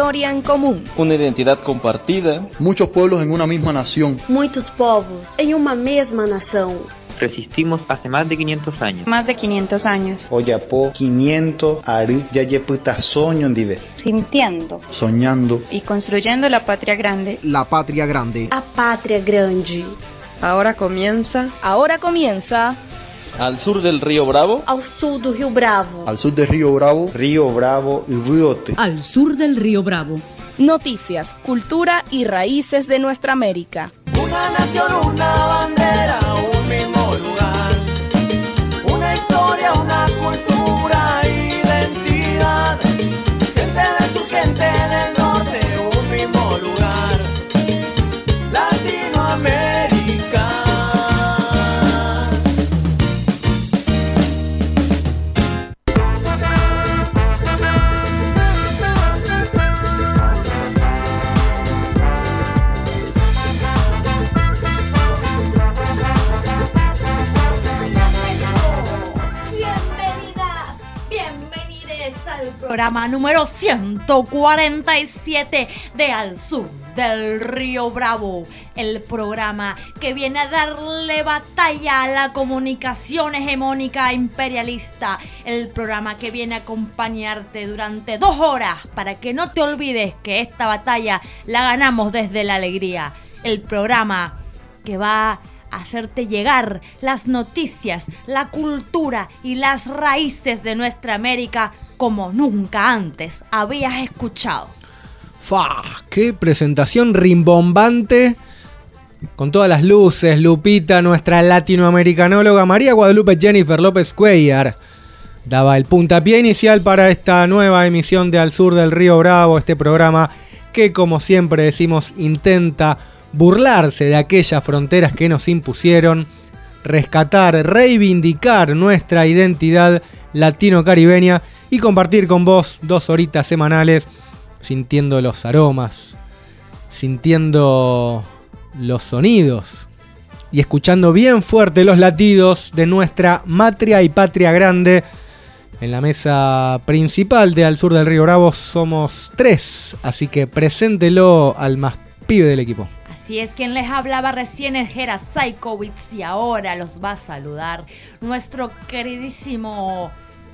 história em comum. Uma identidade compartida. Muitos pueblos em uma mesma nação. Muitos povos em uma mesma nação. Resistimos hace más de 500 años. Más de 500 años. Oyapo 500 ari yayeputa soño ndive. Sintiendo. Soñando. Y construyendo la patria grande. La patria grande. A pátria grande. Ahora comienza. Al sur del río Bravo. Ao sul do Rio Bravo. Al sur del río Bravo. Río Bravo y Riote. Al sur del río Bravo. Noticias, cultura y raíces de nuestra América. Una nación, una bandera, un mismo lugar. Una historia, una cultura, identidad. Gente del sur, gente del norte, un mismo lugar. Latinoamérica. Programa número 147 de Al Sur del Río Bravo, el programa que viene a darle batalla a la comunicación hegemónica imperialista, el programa que viene a acompañarte durante 2 horas para que no te olvides que esta batalla la ganamos desde la alegría, el programa que va a hacerte llegar las noticias, la cultura y las raíces de nuestra América como nunca antes habías escuchado. ¡Fa! ¡Qué presentación rimbombante! Con todas las luces, Lupita, nuestra latinoamericanóloga María Guadalupe Jennifer López Cuellar, daba el puntapié inicial para esta nueva emisión de Al Sur del Río Bravo, este programa que, como siempre decimos, intenta burlarse de aquellas fronteras que nos impusieron, rescatar, reivindicar nuestra identidad latino-caribeña y compartir con vos 2 horitas semanales sintiendo los aromas, sintiendo los sonidos y escuchando bien fuerte los latidos de nuestra matria y patria grande. En la mesa principal de Al Sur del Río Bravo somos 3, así que preséntelo al más pibe del equipo. Así es, quien les hablaba recién es Jera Saikowitz y ahora los va a saludar nuestro queridísimo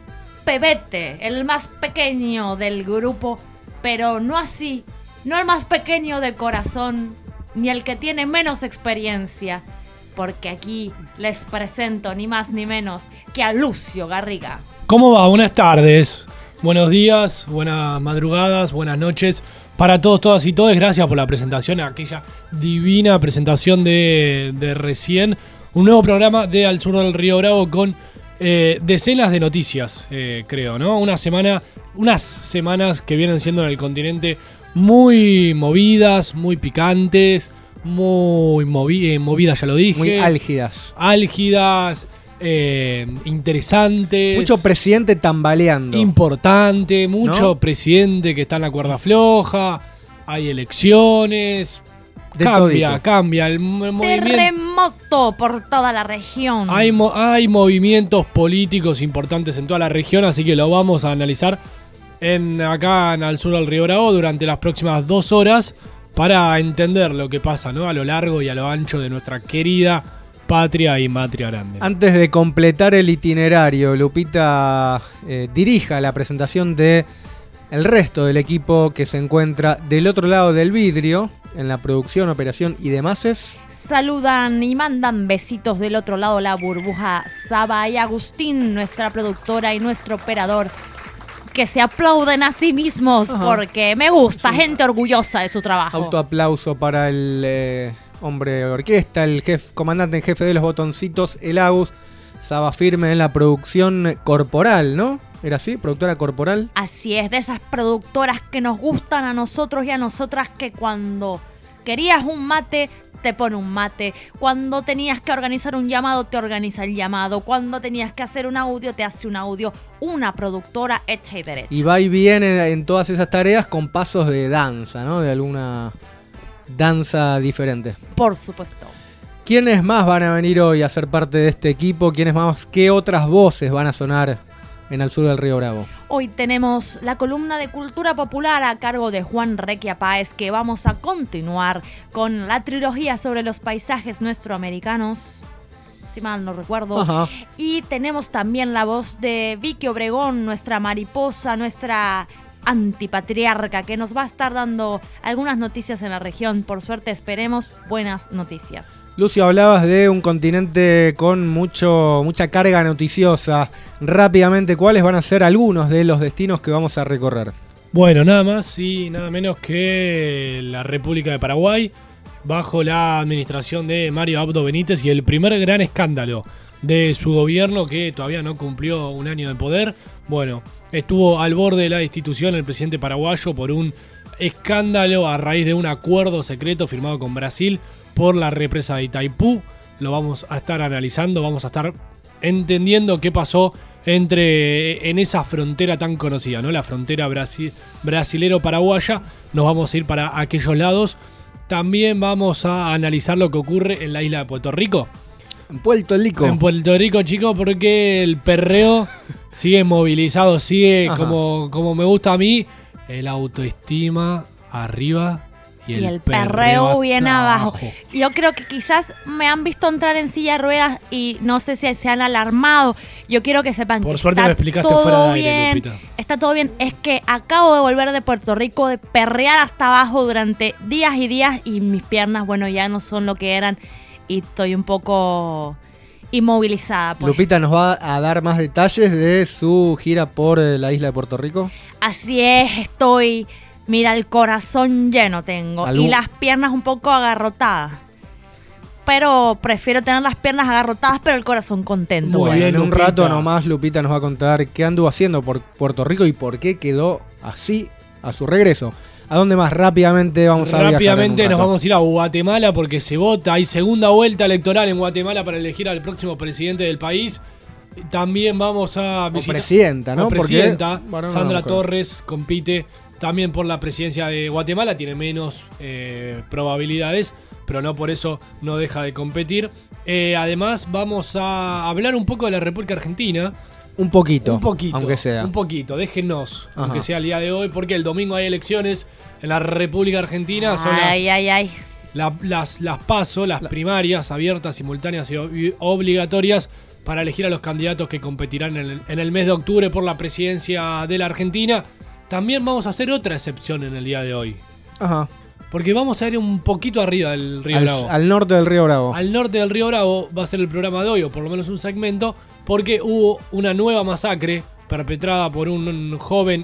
Pebete, el más pequeño del grupo, pero no así, no el más pequeño de corazón, ni el que tiene menos experiencia, porque aquí les presento ni más ni menos que a Lucio Garriga. ¿Cómo va? Buenas tardes, buenos días, buenas madrugadas, buenas noches para todos, todas y todes. Gracias por la presentación, aquella divina presentación de recién. Un nuevo programa de Al Sur del Río Bravo con decenas de noticias, creo, ¿no? unas semanas que vienen siendo en el continente muy movidas, muy picantes, muy movidas, ya lo dije. Muy álgidas. Álgidas, interesantes. Mucho presidente tambaleando. Importante, mucho, ¿no? Presidente que está en la cuerda floja, hay elecciones. Cambia el movimiento. Terremoto por toda la región. Hay movimientos políticos importantes en toda la región, así que lo vamos a analizar acá en Al Sur del Río Bravo durante las próximas 2 horas para entender lo que pasa, ¿no? A lo largo y a lo ancho de nuestra querida patria y matria grande. Antes de completar el itinerario, Lupita dirija la presentación de el resto del equipo que se encuentra del otro lado del vidrio en la producción, operación y demás. Saludan y mandan besitos del otro lado la burbuja Saba y Agustín, nuestra productora y nuestro operador, que se aplauden a sí mismos. Ajá. Porque me gusta, sí. Gente orgullosa de su trabajo. Autoaplauso para el hombre orquesta, el comandante en jefe de los botoncitos, el Agus. Saba firme en la producción corporal, ¿no? ¿Era así? ¿Productora corporal? Así es, de esas productoras que nos gustan a nosotros y a nosotras, que cuando querías un mate, te pone un mate. Cuando tenías que organizar un llamado, te organiza el llamado. Cuando tenías que hacer un audio, te hace un audio. Una productora hecha y derecha. Y va y viene en todas esas tareas con pasos de danza, ¿no? De alguna danza diferente. Por supuesto. ¿Quiénes más van a venir hoy a ser parte de este equipo? ¿Quiénes más? ¿Qué otras voces van a sonar en Al Sur del Río Bravo. Hoy tenemos la columna de Cultura Popular a cargo de Juan Requia Páez, que vamos a continuar con la trilogía sobre los paisajes nuestroamericanos, si mal no recuerdo. Ajá. Y tenemos también la voz de Vicky Obregón, nuestra mariposa, nuestra antipatriarca, que nos va a estar dando algunas noticias en la región. Por suerte, esperemos buenas noticias. Lucio, hablabas de un continente con mucha carga noticiosa. Rápidamente, ¿cuáles van a ser algunos de los destinos que vamos a recorrer? Bueno, nada más y nada menos que la República de Paraguay, bajo la administración de Mario Abdo Benítez, y el primer gran escándalo de su gobierno, que todavía no cumplió un año de poder. Bueno, estuvo al borde de la destitución el presidente paraguayo por un escándalo a raíz de un acuerdo secreto firmado con Brasil por la represa de Itaipú. Lo vamos a estar analizando, vamos a estar entendiendo qué pasó en esa frontera tan conocida, ¿no? La frontera brasilero-paraguaya. Nos vamos a ir para aquellos lados. También vamos a analizar lo que ocurre en la isla de Puerto Rico. En Puerto Rico. En Puerto Rico, chicos, porque el perreo sigue movilizado, sigue como me gusta a mí, el autoestima arriba y el perreo bien abajo. Yo creo que quizás me han visto entrar en silla de ruedas y no sé si se han alarmado. Yo quiero que sepan Por que suerte está me explicaste todo fuera de aire, bien. Lupita. Está todo bien. Es que acabo de volver de Puerto Rico, de perrear hasta abajo durante días y días, y mis piernas, bueno, ya no son lo que eran y estoy un poco inmovilizada. Pues. Lupita nos va a dar más detalles de su gira por la isla de Puerto Rico. Así es, estoy... Mira, el corazón lleno tengo y las piernas un poco agarrotadas. Pero prefiero tener las piernas agarrotadas, pero el corazón contento. Muy bien, en un Lupita. rato nomás Lupita nos va a contar qué anduvo haciendo por Puerto Rico y por qué quedó así a su regreso. ¿A dónde más rápidamente vamos a viajar? Rápidamente nos vamos a ir a Guatemala porque se vota. Hay segunda vuelta electoral en Guatemala para elegir al próximo presidente del país. También vamos a visitar... O presidenta, ¿no? O presidenta. Porque, bueno, Sandra no, Torres compite también por la presidencia de Guatemala. Tiene menos probabilidades, pero no por eso no deja de competir. Además vamos a hablar un poco de la República Argentina. Un poquito, aunque sea. Un poquito, déjennos, Ajá. aunque sea el día de hoy, porque el domingo hay elecciones en la República Argentina. Son las PASO, las primarias abiertas, simultáneas y obligatorias para elegir a los candidatos que competirán en el mes de octubre por la presidencia de la Argentina. También vamos a hacer otra excepción en el día de hoy. Ajá. Porque vamos a ir un poquito arriba del Río Bravo. Al norte del Río Bravo. Al norte del Río Bravo va a ser el programa de hoy, o por lo menos un segmento, porque hubo una nueva masacre perpetrada por un joven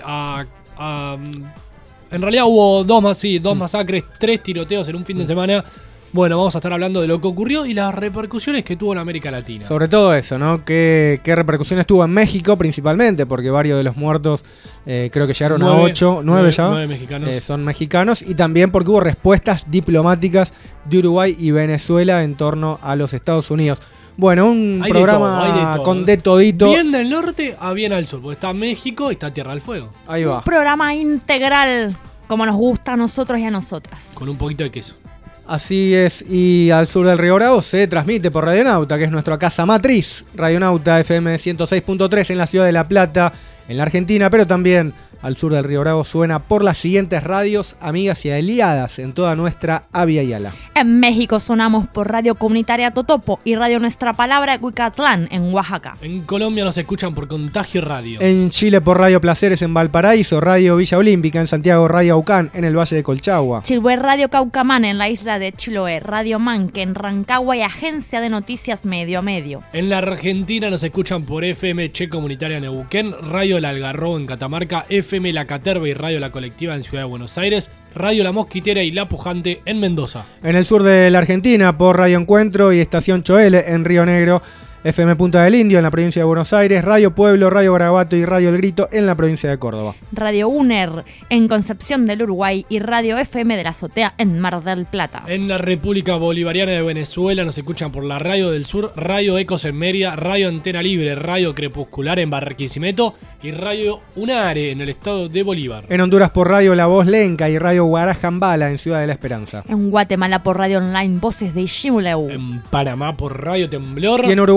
en realidad hubo dos masacres, 3 tiroteos en un fin de semana. Bueno, vamos a estar hablando de lo que ocurrió y las repercusiones que tuvo en América Latina. Sobre todo eso, ¿no? ¿Qué repercusiones tuvo en México principalmente? Porque varios de los muertos creo que llegaron a 8, 9 ya. 9 mexicanos. Son mexicanos. Y también porque hubo respuestas diplomáticas de Uruguay y Venezuela en torno a los Estados Unidos. Bueno, Hay programa de todo. con de todito. Bien del norte a bien al sur, porque está México y está Tierra del Fuego. Ahí va. Un programa integral, como nos gusta a nosotros y a nosotras. Con un poquito de queso. Así es, y al sur del Río Bravo se transmite por Radionauta, que es nuestra casa matriz. Radionauta FM 106.3 en la ciudad de La Plata, en la Argentina, pero también al sur del Río Bravo suena por las siguientes radios amigas y aliadas en toda nuestra Avia Yala. En México sonamos por Radio Comunitaria Totopo y Radio Nuestra Palabra Cuicatlán en Oaxaca. En Colombia nos escuchan por Contagio Radio. En Chile por Radio Placeres en Valparaíso, Radio Villa Olímpica en Santiago, Radio Aucán en el Valle de Colchagua. Chiloé Radio Caucamán en la isla de Chiloé, Radio Manque en Rancagua y Agencia de Noticias Medio Medio. En la Argentina nos escuchan por FM Che Comunitaria Neuquén, Radio El Algarrobo en Catamarca, FM La Caterva y Radio La Colectiva en Ciudad de Buenos Aires, Radio La Mosquitera y La Pujante en Mendoza. En el sur de la Argentina por Radio Encuentro y Estación Choele en Río Negro, FM Punta del Indio en la provincia de Buenos Aires, Radio Pueblo, Radio Garabato y Radio El Grito en la provincia de Córdoba. Radio UNER en Concepción del Uruguay y Radio FM de la Azotea en Mar del Plata. En la República Bolivariana de Venezuela nos escuchan por la Radio del Sur, Radio Ecos en Mérida, Radio Antena Libre, Radio Crepuscular en Barquisimeto y Radio Unare en el estado de Bolívar. En Honduras por Radio La Voz Lenca y Radio Guarajambala en Ciudad de la Esperanza. En Guatemala por Radio Online Voces de Iximuleu. En Panamá por Radio Temblor. Y en Uruguay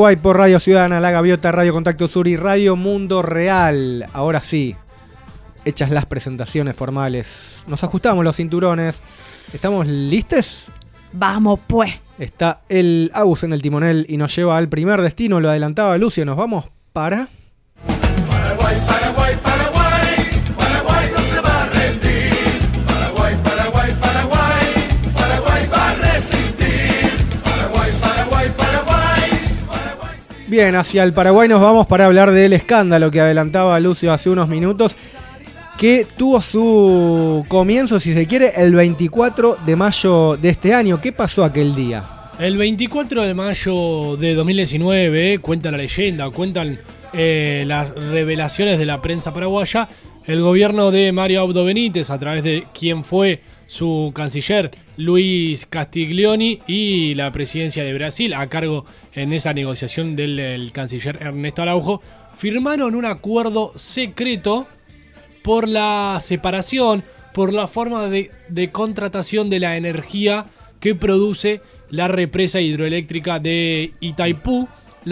Paraguay por Radio Ciudadana, La Gaviota, Radio Contacto Sur y Radio Mundo Real. Ahora sí, hechas las presentaciones formales, nos ajustamos los cinturones. ¿Estamos listos? Vamos pues. Está el Agus en el timonel y nos lleva al primer destino, lo adelantaba Lucio, nos vamos para... Paraguay, Paraguay, Paraguay, Paraguay no se va a rendir. Paraguay, Paraguay, Paraguay, Paraguay va a resistir. Paraguay, Paraguay, Paraguay, Paraguay. Bien, hacia el Paraguay nos vamos para hablar del escándalo que adelantaba Lucio hace unos minutos, que tuvo su comienzo, si se quiere, el 24 de mayo de este año. ¿Qué pasó aquel día? El 24 de mayo de 2019, cuenta la leyenda, cuentan las revelaciones de la prensa paraguaya, el gobierno de Mario Abdo Benítez, a través de quien fue su canciller Luis Castiglioni, y la presidencia de Brasil, a cargo en esa negociación del canciller Ernesto Araujo, firmaron un acuerdo secreto por la separación, por la forma de contratación de la energía que produce la represa hidroeléctrica de Itaipú,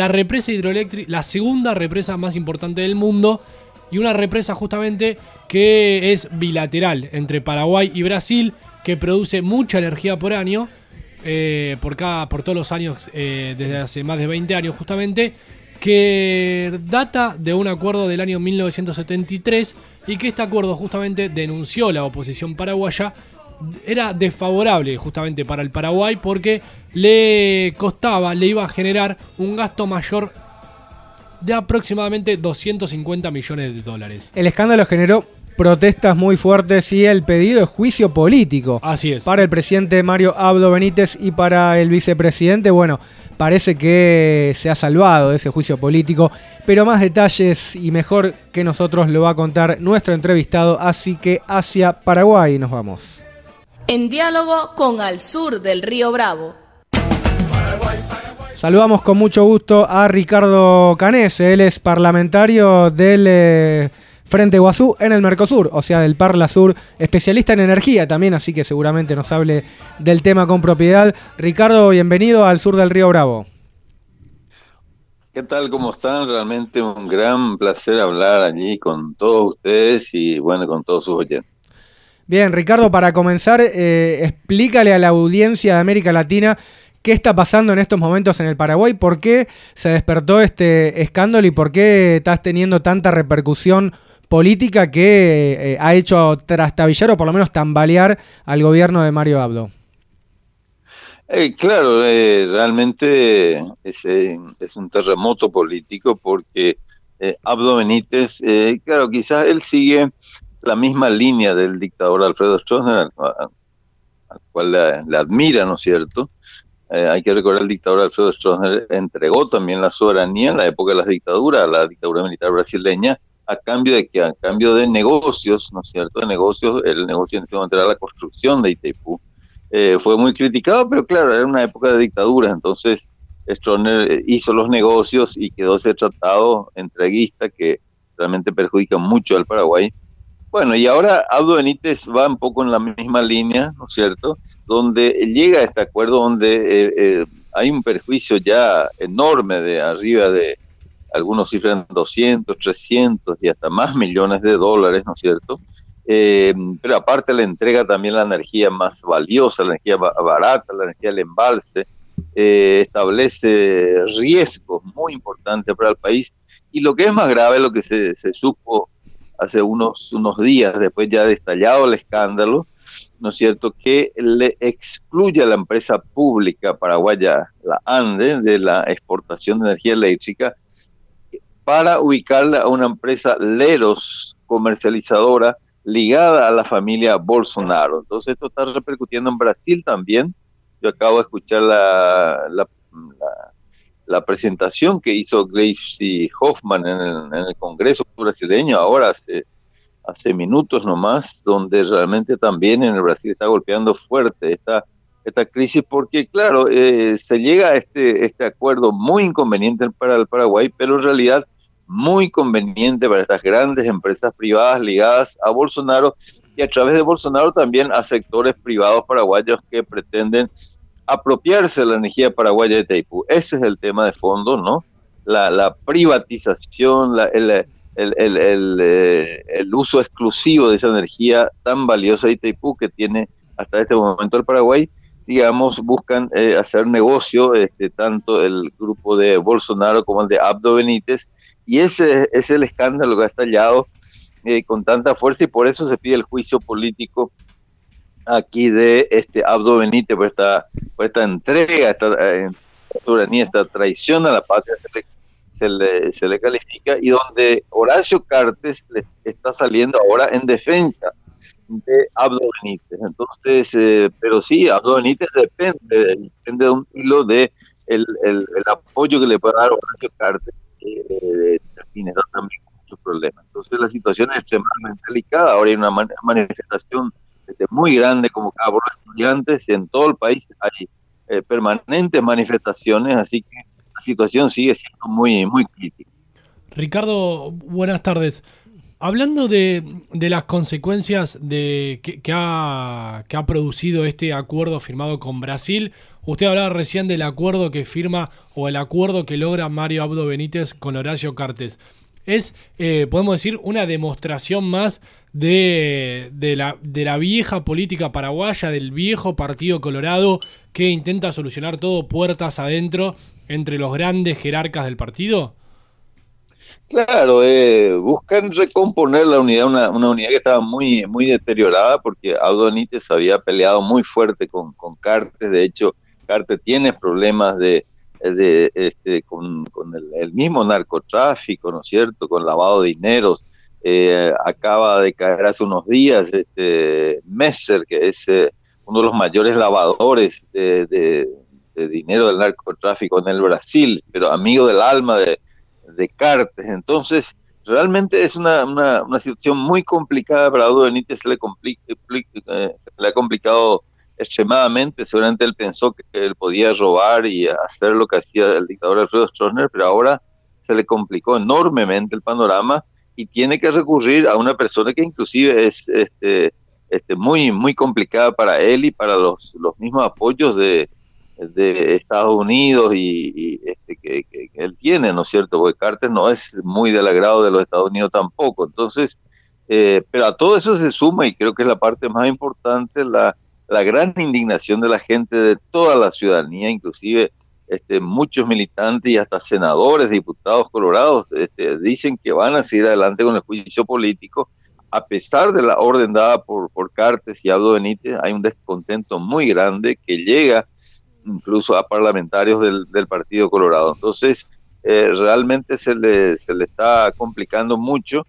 la segunda represa más importante del mundo, y una represa justamente que es bilateral entre Paraguay y Brasil, que produce mucha energía por año, por todos los años, desde hace más de 20 años justamente, que data de un acuerdo del año 1973, y que este acuerdo justamente denunció la oposición paraguaya, era desfavorable justamente para el Paraguay porque le iba a generar un gasto mayor de aproximadamente 250 millones de dólares. El escándalo generó protestas muy fuertes y el pedido de juicio político. Así es. Para el presidente Mario Abdo Benítez y para el vicepresidente, bueno, parece que se ha salvado de ese juicio político, pero más detalles y mejor que nosotros lo va a contar nuestro entrevistado, así que hacia Paraguay nos vamos. En diálogo con Al Sur del Río Bravo. Saludamos con mucho gusto a Ricardo Canese, él es parlamentario del Frente Guazú en el Mercosur, o sea del Parla Sur, especialista en energía también, así que seguramente nos hable del tema con propiedad. Ricardo, bienvenido al Sur del Río Bravo. ¿Qué tal? ¿Cómo están? Realmente un gran placer hablar allí con todos ustedes y bueno, con todos sus oyentes. Bien, Ricardo, para comenzar, explícale a la audiencia de América Latina qué está pasando en estos momentos en el Paraguay, por qué se despertó este escándalo y por qué estás teniendo tanta repercusión política que ha hecho trastabillar o por lo menos tambalear al gobierno de Mario Abdo. Claro, realmente es un terremoto político porque Abdo Benítez, claro, quizás él sigue la misma línea del dictador Alfredo Stroessner, al cual le admira, ¿no es cierto? Hay que recordar, el dictador Alfredo Stroessner entregó también la soberanía en la época de las dictaduras, la dictadura militar brasileña, a cambio de negocios, ¿no es cierto? El negocio en este momento era la construcción de Itaipú. Fue muy criticado, pero claro, era una época de dictadura, entonces Stroessner hizo los negocios y quedó ese tratado entreguista que realmente perjudica mucho al Paraguay. Bueno, y ahora Abdo Benítez va un poco en la misma línea, ¿no es cierto?, donde llega a este acuerdo donde hay un perjuicio ya enorme de arriba de, algunos cifran 200, 300 y hasta más millones de dólares, ¿no es cierto?, pero aparte le entrega también la energía más valiosa, la energía barata, la energía del embalse, establece riesgos muy importantes para el país, y lo que es más grave, lo que se supo hace unos días, después ya de estallado el escándalo, ¿no es cierto?, que le excluye a la empresa pública paraguaya, la ANDE, de la exportación de energía eléctrica, para ubicarla a una empresa Leros comercializadora ligada a la familia Bolsonaro. Entonces esto está repercutiendo en Brasil también. Yo acabo de escuchar la presentación que hizo Gleisi Hoffmann en el Congreso brasileño ahora hace minutos nomás, donde realmente también en el Brasil está golpeando fuerte esta crisis, porque claro, se llega a este acuerdo muy inconveniente para el Paraguay, pero en realidad muy conveniente para estas grandes empresas privadas ligadas a Bolsonaro, y a través de Bolsonaro también a sectores privados paraguayos que pretenden apropiarse de la energía paraguaya de Itaipú. Ese es el tema de fondo, ¿no? La privatización, el uso exclusivo de esa energía tan valiosa de Itaipú que tiene hasta este momento el Paraguay. Digamos, buscan hacer negocio, tanto el grupo de Bolsonaro como el de Abdo Benítez, y ese es el escándalo que ha estallado con tanta fuerza, y por eso se pide el juicio político aquí de Abdo Benítez por esta entrega, esta soberanía, esta traición a la patria, se le califica, y donde Horacio Cartes le está saliendo ahora en defensa de Abdo Benítez. Entonces, pero sí, Abdo Benítez depende de un hilo de el apoyo que le puede dar Horacio Cartes, generó también muchos problemas. Entonces la situación es extremadamente delicada. Ahora hay una manifestación muy grande convocada por los estudiantes, en todo el país hay permanentes manifestaciones, así que la situación sigue siendo muy, muy crítica. Ricardo, buenas tardes. Hablando de las consecuencias que ha producido este acuerdo firmado con Brasil, usted hablaba recién del acuerdo que firma o el acuerdo que logra Mario Abdo Benítez con Horacio Cartes. Es, podemos decir, una demostración más de la vieja política paraguaya, del viejo Partido Colorado que intenta solucionar todo puertas adentro entre los grandes jerarcas del partido. Claro, buscan recomponer la unidad, una unidad que estaba muy, muy deteriorada, porque Abdo Benítez había peleado muy fuerte con Cartes. De hecho, Cartes tiene problemas con el mismo narcotráfico, ¿no es cierto?, con lavado de dineros. Acaba de caer hace unos días Messer, que es uno de los mayores lavadores de dinero del narcotráfico en el Brasil, pero amigo del alma de Cartes. Entonces, realmente es una situación muy complicada para Abdo Benítez. Se le ha complicado extremadamente. Seguramente él pensó que él podía robar y hacer lo que hacía el dictador Alfredo Stroessner, pero ahora se le complicó enormemente el panorama y tiene que recurrir a una persona que inclusive es muy, muy complicada para él y para los mismos apoyos de Estados Unidos y que él tiene, ¿no es cierto? Porque Cartes no es muy del agrado de los Estados Unidos tampoco. Entonces, pero a todo eso se suma, y creo que es la parte más importante, la gran indignación de la gente, de toda la ciudadanía, inclusive muchos militantes y hasta senadores, diputados colorados, dicen que van a seguir adelante con el juicio político, a pesar de la orden dada por Cartes y Abdo Benítez. Hay un descontento muy grande que llega incluso a parlamentarios del Partido Colorado. Entonces, realmente se le está complicando mucho,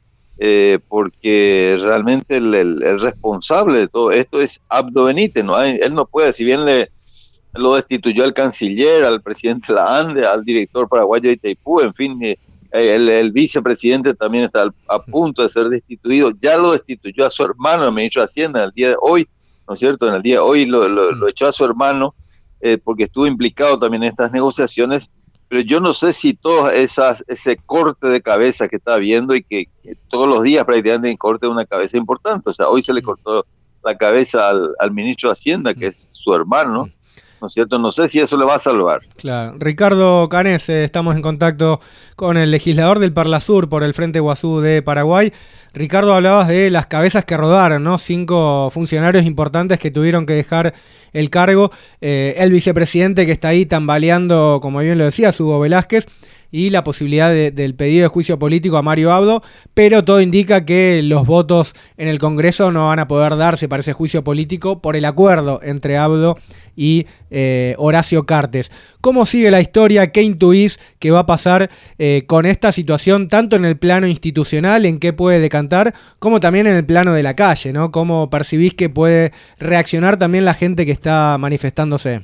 porque realmente el responsable de todo esto es Abdo Benítez. Él no puede, si bien lo destituyó al canciller, al presidente de la ANDE, al director paraguayo de Itaipú, en fin, el vicepresidente también está a punto de ser destituido. Ya lo destituyó a su hermano, el ministro de Hacienda, en el día de hoy, ¿no es cierto? En el día de hoy lo echó a su hermano, porque estuvo implicado también en estas negociaciones. Pero yo no sé si todo ese corte de cabeza que está viendo, y que todos los días prácticamente corte una cabeza importante. O sea, hoy se le cortó la cabeza al ministro de Hacienda, que es su hermano, ¿no es cierto? No sé si eso le va a salvar. Claro. Ricardo Canés, estamos en contacto con el legislador del Parlasur por el Frente Guazú de Paraguay. Ricardo, hablabas de las cabezas que rodaron, ¿no? 5 funcionarios importantes que tuvieron que dejar el cargo. El vicepresidente que está ahí tambaleando, como bien lo decía, Hugo Velázquez, y la posibilidad del pedido de juicio político a Mario Abdo, pero todo indica que los votos en el Congreso no van a poder darse para ese juicio político por el acuerdo entre Abdo y Horacio Cartes. ¿Cómo sigue la historia? ¿Qué intuís que va a pasar con esta situación, tanto en el plano institucional, en qué puede decantar, como también en el plano de la calle, ¿no? ¿Cómo percibís que puede reaccionar también la gente que está manifestándose?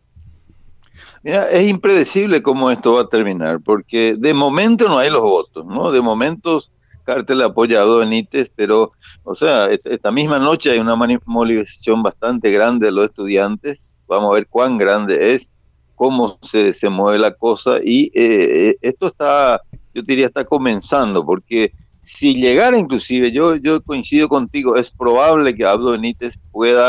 Mira, es impredecible cómo esto va a terminar, porque de momento no hay los votos, ¿no? De momento Cartes le apoya a Abdo Benítez, pero, o sea, esta misma noche hay una movilización bastante grande de los estudiantes. Vamos a ver cuán grande es, cómo se mueve la cosa, y esto está, yo diría, está comenzando, porque si llegara inclusive, yo coincido contigo, es probable que Abdo Benítez pueda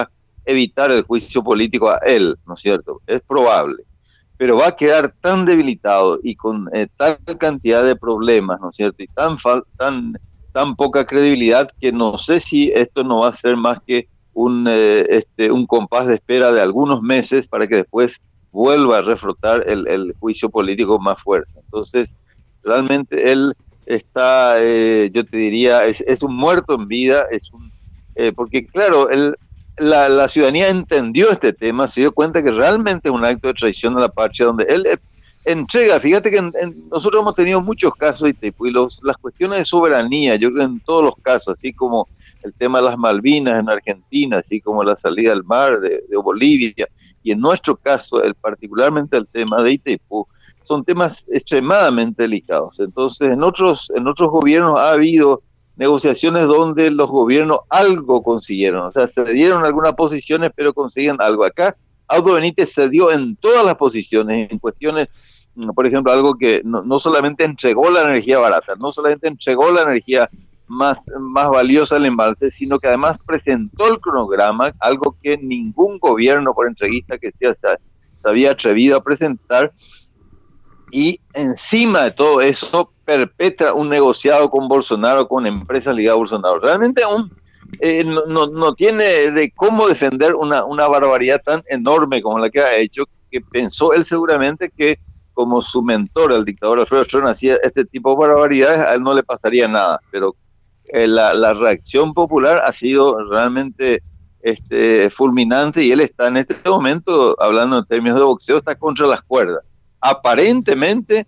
evitar el juicio político a él, ¿no es cierto? Es probable, pero va a quedar tan debilitado y con tal cantidad de problemas, ¿no es cierto? Y tan poca credibilidad que no sé si esto no va a ser más que un compás de espera de algunos meses para que después vuelva a reflotar el juicio político con más fuerza. Entonces, realmente él está, yo te diría, es un muerto en vida, porque claro, la ciudadanía entendió este tema, se dio cuenta que realmente es un acto de traición a la patria, donde él entrega. Fíjate que nosotros hemos tenido muchos casos, y las cuestiones de soberanía, yo creo en todos los casos, así como el tema de las Malvinas en Argentina, así como la salida al mar de Bolivia, y en nuestro caso, particularmente el tema de Itaipú, son temas extremadamente delicados. Entonces, en otros gobiernos ha habido negociaciones donde los gobiernos algo consiguieron, o sea, cedieron algunas posiciones, pero consiguen algo. Acá, Abdo Benítez cedió en todas las posiciones, en cuestiones, por ejemplo, algo que no solamente entregó la energía barata, no solamente entregó la energía más valiosa del embalse, sino que además presentó el cronograma, algo que ningún gobierno, por entreguista que sea, se había atrevido a presentar, y encima de todo eso perpetra un negociado con Bolsonaro, con empresas ligadas a Bolsonaro. Realmente no tiene de cómo defender una barbaridad tan enorme como la que ha hecho, que pensó él seguramente que como su mentor, el dictador Alfredo Stern, hacía este tipo de barbaridades, a él no le pasaría nada, pero la reacción popular ha sido realmente fulminante, y él está en este momento, hablando en términos de boxeo, está contra las cuerdas. Aparentemente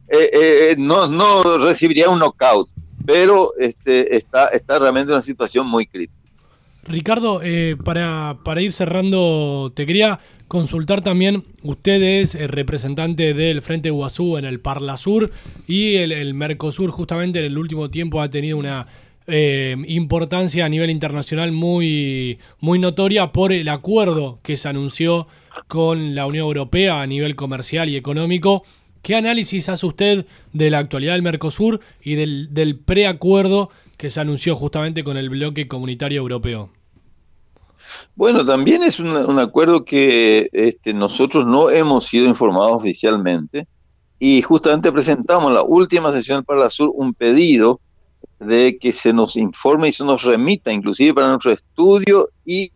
no recibiría un knockout, pero está realmente en una situación muy crítica. Ricardo, para ir cerrando, te quería consultar también. Usted es representante del Frente Guazú en el Parlasur, y el Mercosur justamente en el último tiempo ha tenido una importancia a nivel internacional muy, muy notoria por el acuerdo que se anunció con la Unión Europea a nivel comercial y económico. ¿Qué análisis hace usted de la actualidad del Mercosur y del preacuerdo que se anunció justamente con el bloque comunitario europeo? Bueno, también es un acuerdo que nosotros no hemos sido informados oficialmente, y justamente presentamos en la última sesión del Parlasur un pedido de que se nos informe y se nos remita, inclusive para nuestro estudio y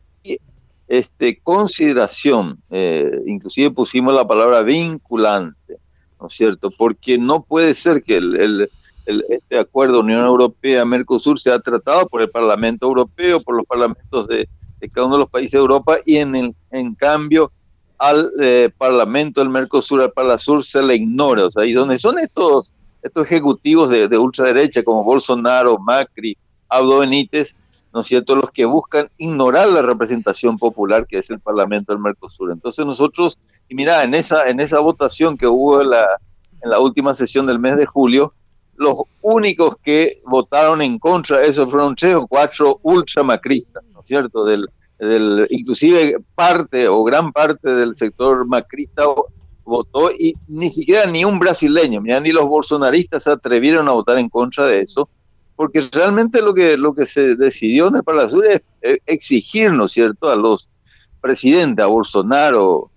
consideración. Inclusive pusimos la palabra vinculante, ¿no es cierto? Porque no puede ser que este acuerdo Unión Europea-Mercosur sea tratado por el Parlamento Europeo, por los parlamentos de cada uno de los países de Europa, y en cambio al Parlamento del Mercosur, al Parlasur, se le ignora. O sea, ¿y dónde son estos ejecutivos de ultraderecha como Bolsonaro, Macri, Abdo Benítez, ¿no es cierto?, los que buscan ignorar la representación popular que es el Parlamento del Mercosur? Entonces nosotros, y mira, en esa votación que hubo en la última sesión del mes de julio, los únicos que votaron en contra de eso fueron 3 o 4 ultramacristas, ¿no es cierto?, inclusive parte o gran parte del sector macrista votó, y ni siquiera ni un brasileño, mira, ni los bolsonaristas se atrevieron a votar en contra de eso, porque realmente lo que se decidió en el Parlasur es exigir, ¿no es cierto?, a los presidentes, a Bolsonaro,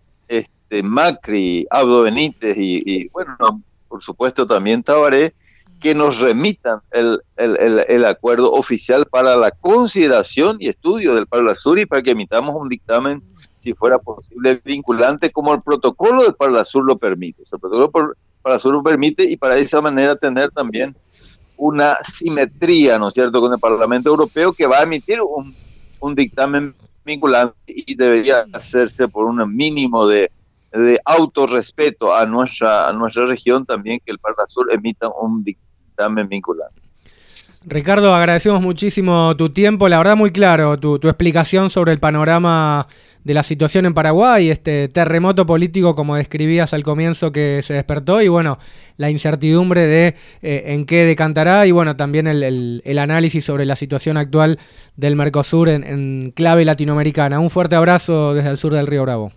Macri, Abdo Benítez y bueno, por supuesto también Tabaré, que nos remitan el acuerdo oficial para la consideración y estudio del Parlasur, y para que emitamos un dictamen, si fuera posible, vinculante, como el protocolo del Parlasur lo permite. O sea, el protocolo del Parlasur lo permite, y para esa manera tener también una simetría, ¿no es cierto?, con el Parlamento Europeo, que va a emitir un dictamen vinculante, y debería hacerse por un mínimo de autorrespeto a nuestra región también, que el Parlasur emita un dictamen vinculante. Ricardo, agradecemos muchísimo tu tiempo, la verdad muy claro tu explicación sobre el panorama de la situación en Paraguay, este terremoto político como describías al comienzo que se despertó, y bueno, la incertidumbre de en qué decantará, y bueno, también el análisis sobre la situación actual del Mercosur en clave latinoamericana. Un fuerte abrazo desde el sur del Río Bravo.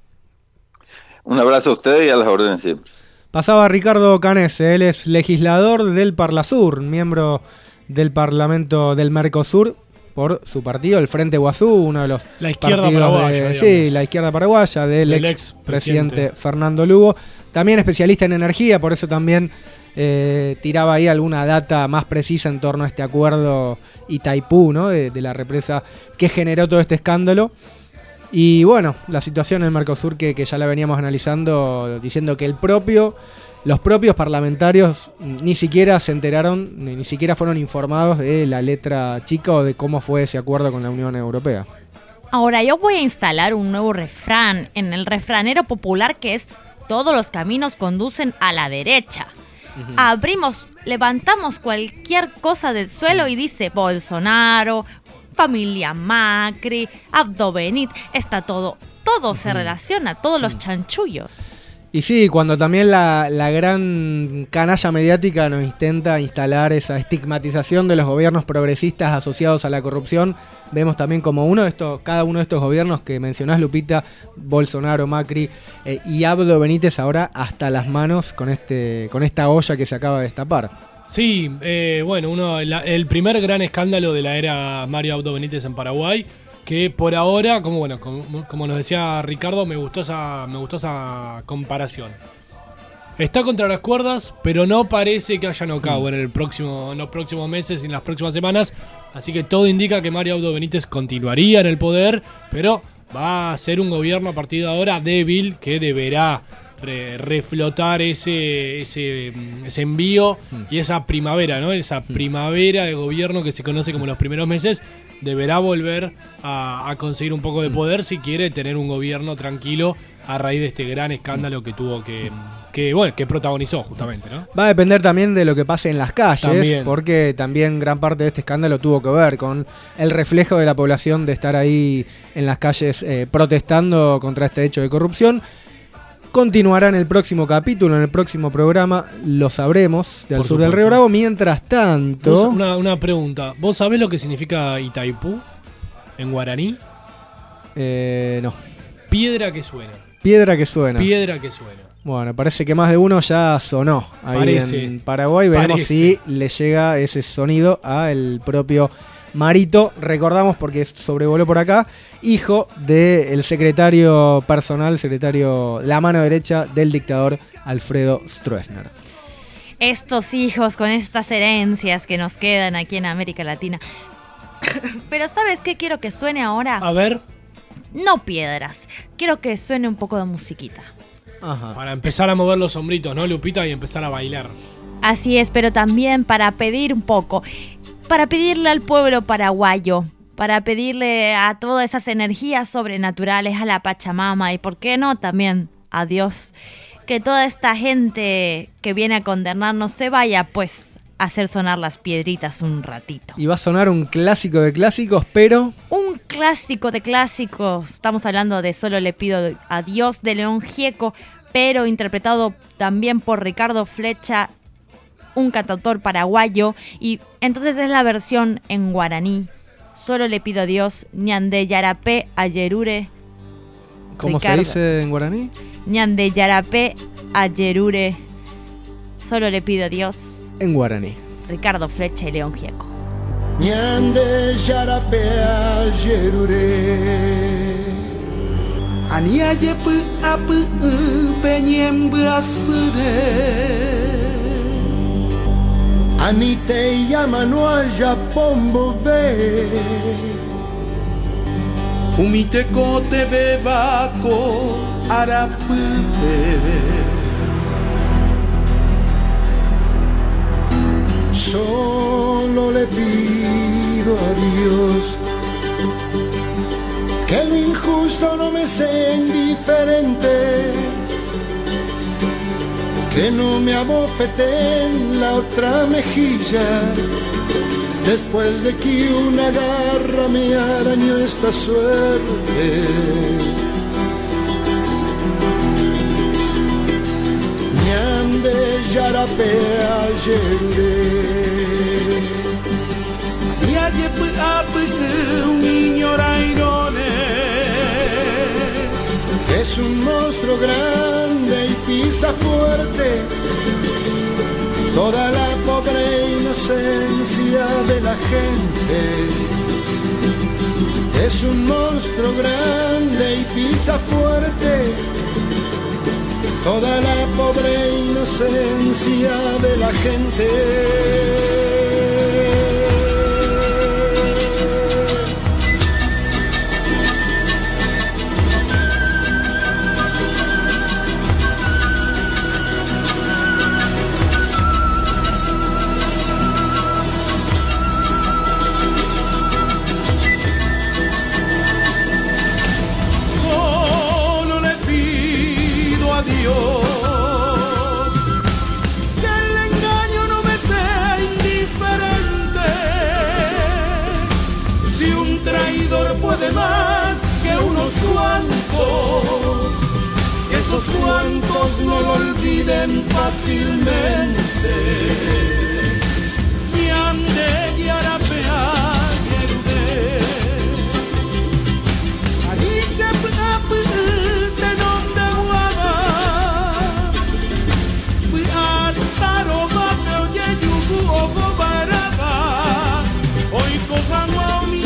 Un abrazo a ustedes y a las órdenes siempre. Pasaba Ricardo Canese, él es legislador del Parlasur, miembro del Parlamento del Mercosur, por su partido, el Frente Guazú, uno de los la izquierda partidos paraguaya, sí, la izquierda paraguaya del ex presidente Fernando Lugo, también especialista en energía, por eso también tiraba ahí alguna data más precisa en torno a este acuerdo Itaipú, ¿no? de la represa que generó todo este escándalo. Y bueno, la situación en el Mercosur que ya la veníamos analizando, diciendo que los propios parlamentarios ni siquiera se enteraron, ni siquiera fueron informados de la letra chica o de cómo fue ese acuerdo con la Unión Europea. Ahora yo voy a instalar un nuevo refrán en el refranero popular, que es: todos los caminos conducen a la derecha. Levantamos cualquier cosa del suelo y dice Bolsonaro, familia Macri, Abdo Benítez, está todo se relaciona, todos los chanchullos. Y sí, cuando también la gran canalla mediática nos intenta instalar esa estigmatización de los gobiernos progresistas asociados a la corrupción, vemos también como cada uno de estos gobiernos que mencionás, Lupita, Bolsonaro, Macri y Abdo Benítez, ahora hasta las manos con esta olla que se acaba de destapar. Sí, bueno, el primer gran escándalo de la era Mario Abdo Benítez en Paraguay, que por ahora, como nos decía Ricardo, me gustó esa comparación. Está contra las cuerdas, pero no parece que haya knockout en los próximos meses y en las próximas semanas. Así que todo indica que Mario Abdo Benítez continuaría en el poder, pero va a ser un gobierno a partir de ahora débil, que deberá reflotar ese envío y esa primavera, ¿no? Esa primavera de gobierno que se conoce como los primeros meses. Deberá volver a conseguir un poco de poder si quiere tener un gobierno tranquilo a raíz de este gran escándalo que tuvo que protagonizó justamente, ¿no? Va a depender también de lo que pase en las calles, también, porque también gran parte de este escándalo tuvo que ver con el reflejo de la población de estar ahí en las calles protestando contra este hecho de corrupción. Continuará en el próximo capítulo, en el próximo programa, lo sabremos, del sur del Río Bravo. Mientras tanto... Una pregunta, ¿vos sabés lo que significa Itaipú en guaraní? No. Piedra que suena. Piedra que suena. Piedra que suena. Bueno, parece que más de uno ya sonó ahí en Paraguay. Veremos si le llega ese sonido al propio Marito. Recordamos, porque sobrevoló por acá, hijo del secretario personal, la mano derecha del dictador Alfredo Stroessner. Estos hijos con estas herencias que nos quedan aquí en América Latina. Pero ¿sabes qué quiero que suene ahora? A ver. No piedras, quiero que suene un poco de musiquita. Ajá. Para empezar a mover los hombritos, ¿no, Lupita? Y empezar a bailar. Así es, pero también para pedir un poco, para pedirle al pueblo paraguayo, para pedirle a todas esas energías sobrenaturales, a la Pachamama y, ¿por qué no?, también a Dios, que toda esta gente que viene a condenarnos se vaya, pues, a hacer sonar las piedritas un ratito. Y va a sonar un clásico de clásicos, pero... Un clásico de clásicos. Estamos hablando de Solo le pido a Dios, de León Gieco, pero interpretado también por Ricardo Flecha, un cantautor paraguayo, y entonces es la versión en guaraní. Solo le pido a Dios, ñande yarapé ayerure. ¿Cómo Ricardo, se dice en guaraní? ñande yarapé ayerure. Solo le pido a Dios. En guaraní. Ricardo Flecha y León Gieco. Ñande yarapé ayerure. Aniaye pu apu peñem basure. Anite yamanoya pombo ve. Umite kote bebako arapupe. Solo le pido a Dios que lo injusto no me sea indiferente, que no me abofete en la otra mejilla, después de que una garra me arañó esta suerte. Ñande yarapé ayerure. Yayepu apu niñorairone. Es un monstruo grande y pisa fuerte toda la pobre inocencia de la gente. Es un monstruo grande y pisa fuerte toda la pobre inocencia de la gente. Más que unos cuantos, que esos cuantos no lo olviden fácilmente. Y ande y arapea yerude, arisha pte nonde guava, piar taro bate oye yugu ogo baraba, hoy cojan a mi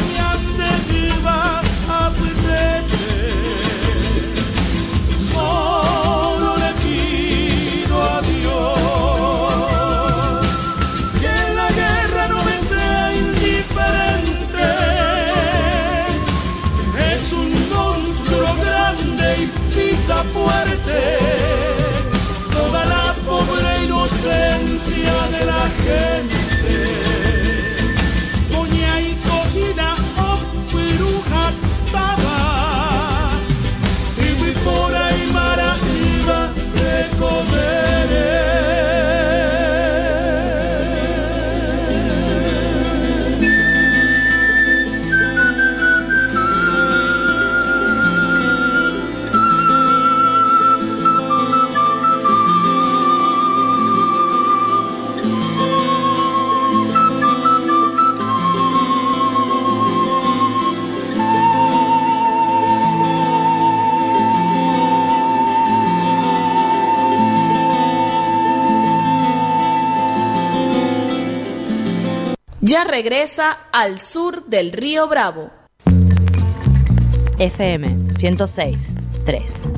solo le pido a Dios que la guerra no me sea indiferente. Es un monstruo grande y pisa fuerte toda la pobre inocencia de la gente. Coña y cogida o piruja taba y por ahí mara iba de comer. Ya regresa Al Sur del Río Bravo. FM 106.3.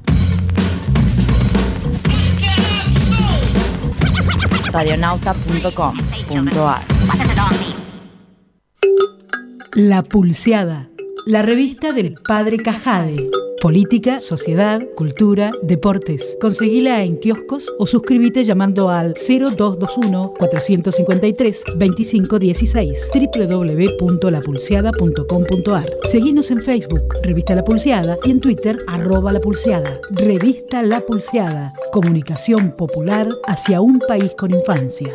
Radionauta.com.ar. La Pulseada, la revista del Padre Cajade. Política, sociedad, cultura, deportes. Conseguila en kioscos o suscríbete llamando al 0221-453-2516 www.lapulseada.com.ar. Seguinos en Facebook, Revista La Pulseada, y en Twitter, @lapulseada. Revista La Pulseada, comunicación popular hacia un país con infancia.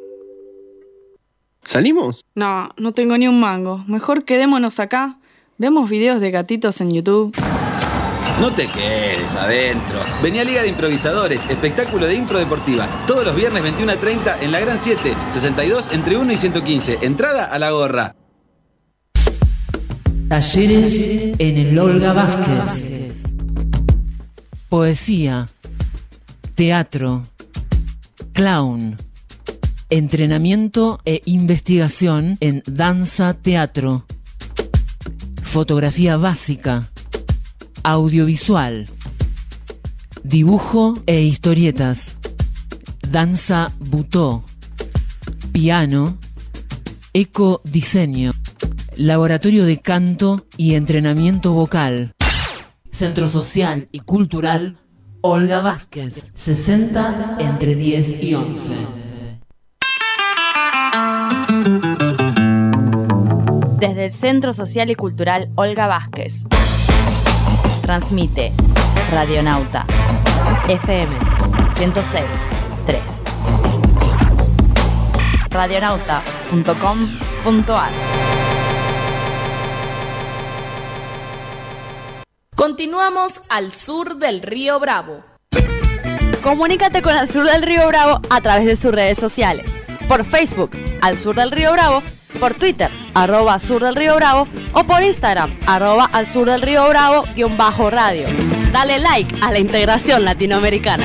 ¿Salimos? No, no tengo ni un mango. Mejor quedémonos acá. Vemos videos de gatitos en YouTube. No te quedes adentro. Vení a Liga de Improvisadores, espectáculo de impro deportiva. Todos los viernes 21:30 en la Gran 7, 62 entre 1 y 115. Entrada a la gorra. Talleres en el Olga Vázquez. Poesía, teatro, clown, entrenamiento e investigación en danza, teatro, fotografía básica, audiovisual, dibujo e historietas, danza butó, piano, ecodiseño, laboratorio de canto y entrenamiento vocal. Centro Social y Cultural Olga Vázquez, 60 entre 10 y 11. Desde el Centro Social y Cultural Olga Vázquez. Transmite Radionauta FM 106.3. Radionauta.com.ar. Continuamos al sur del Río Bravo. Comunícate con Al Sur del Río Bravo a través de sus redes sociales. Por Facebook, Al Sur del Río Bravo. Por Twitter, @Sur del Río Bravo, o por Instagram, @Al Sur del Río Bravo _radio. Dale like a la integración latinoamericana.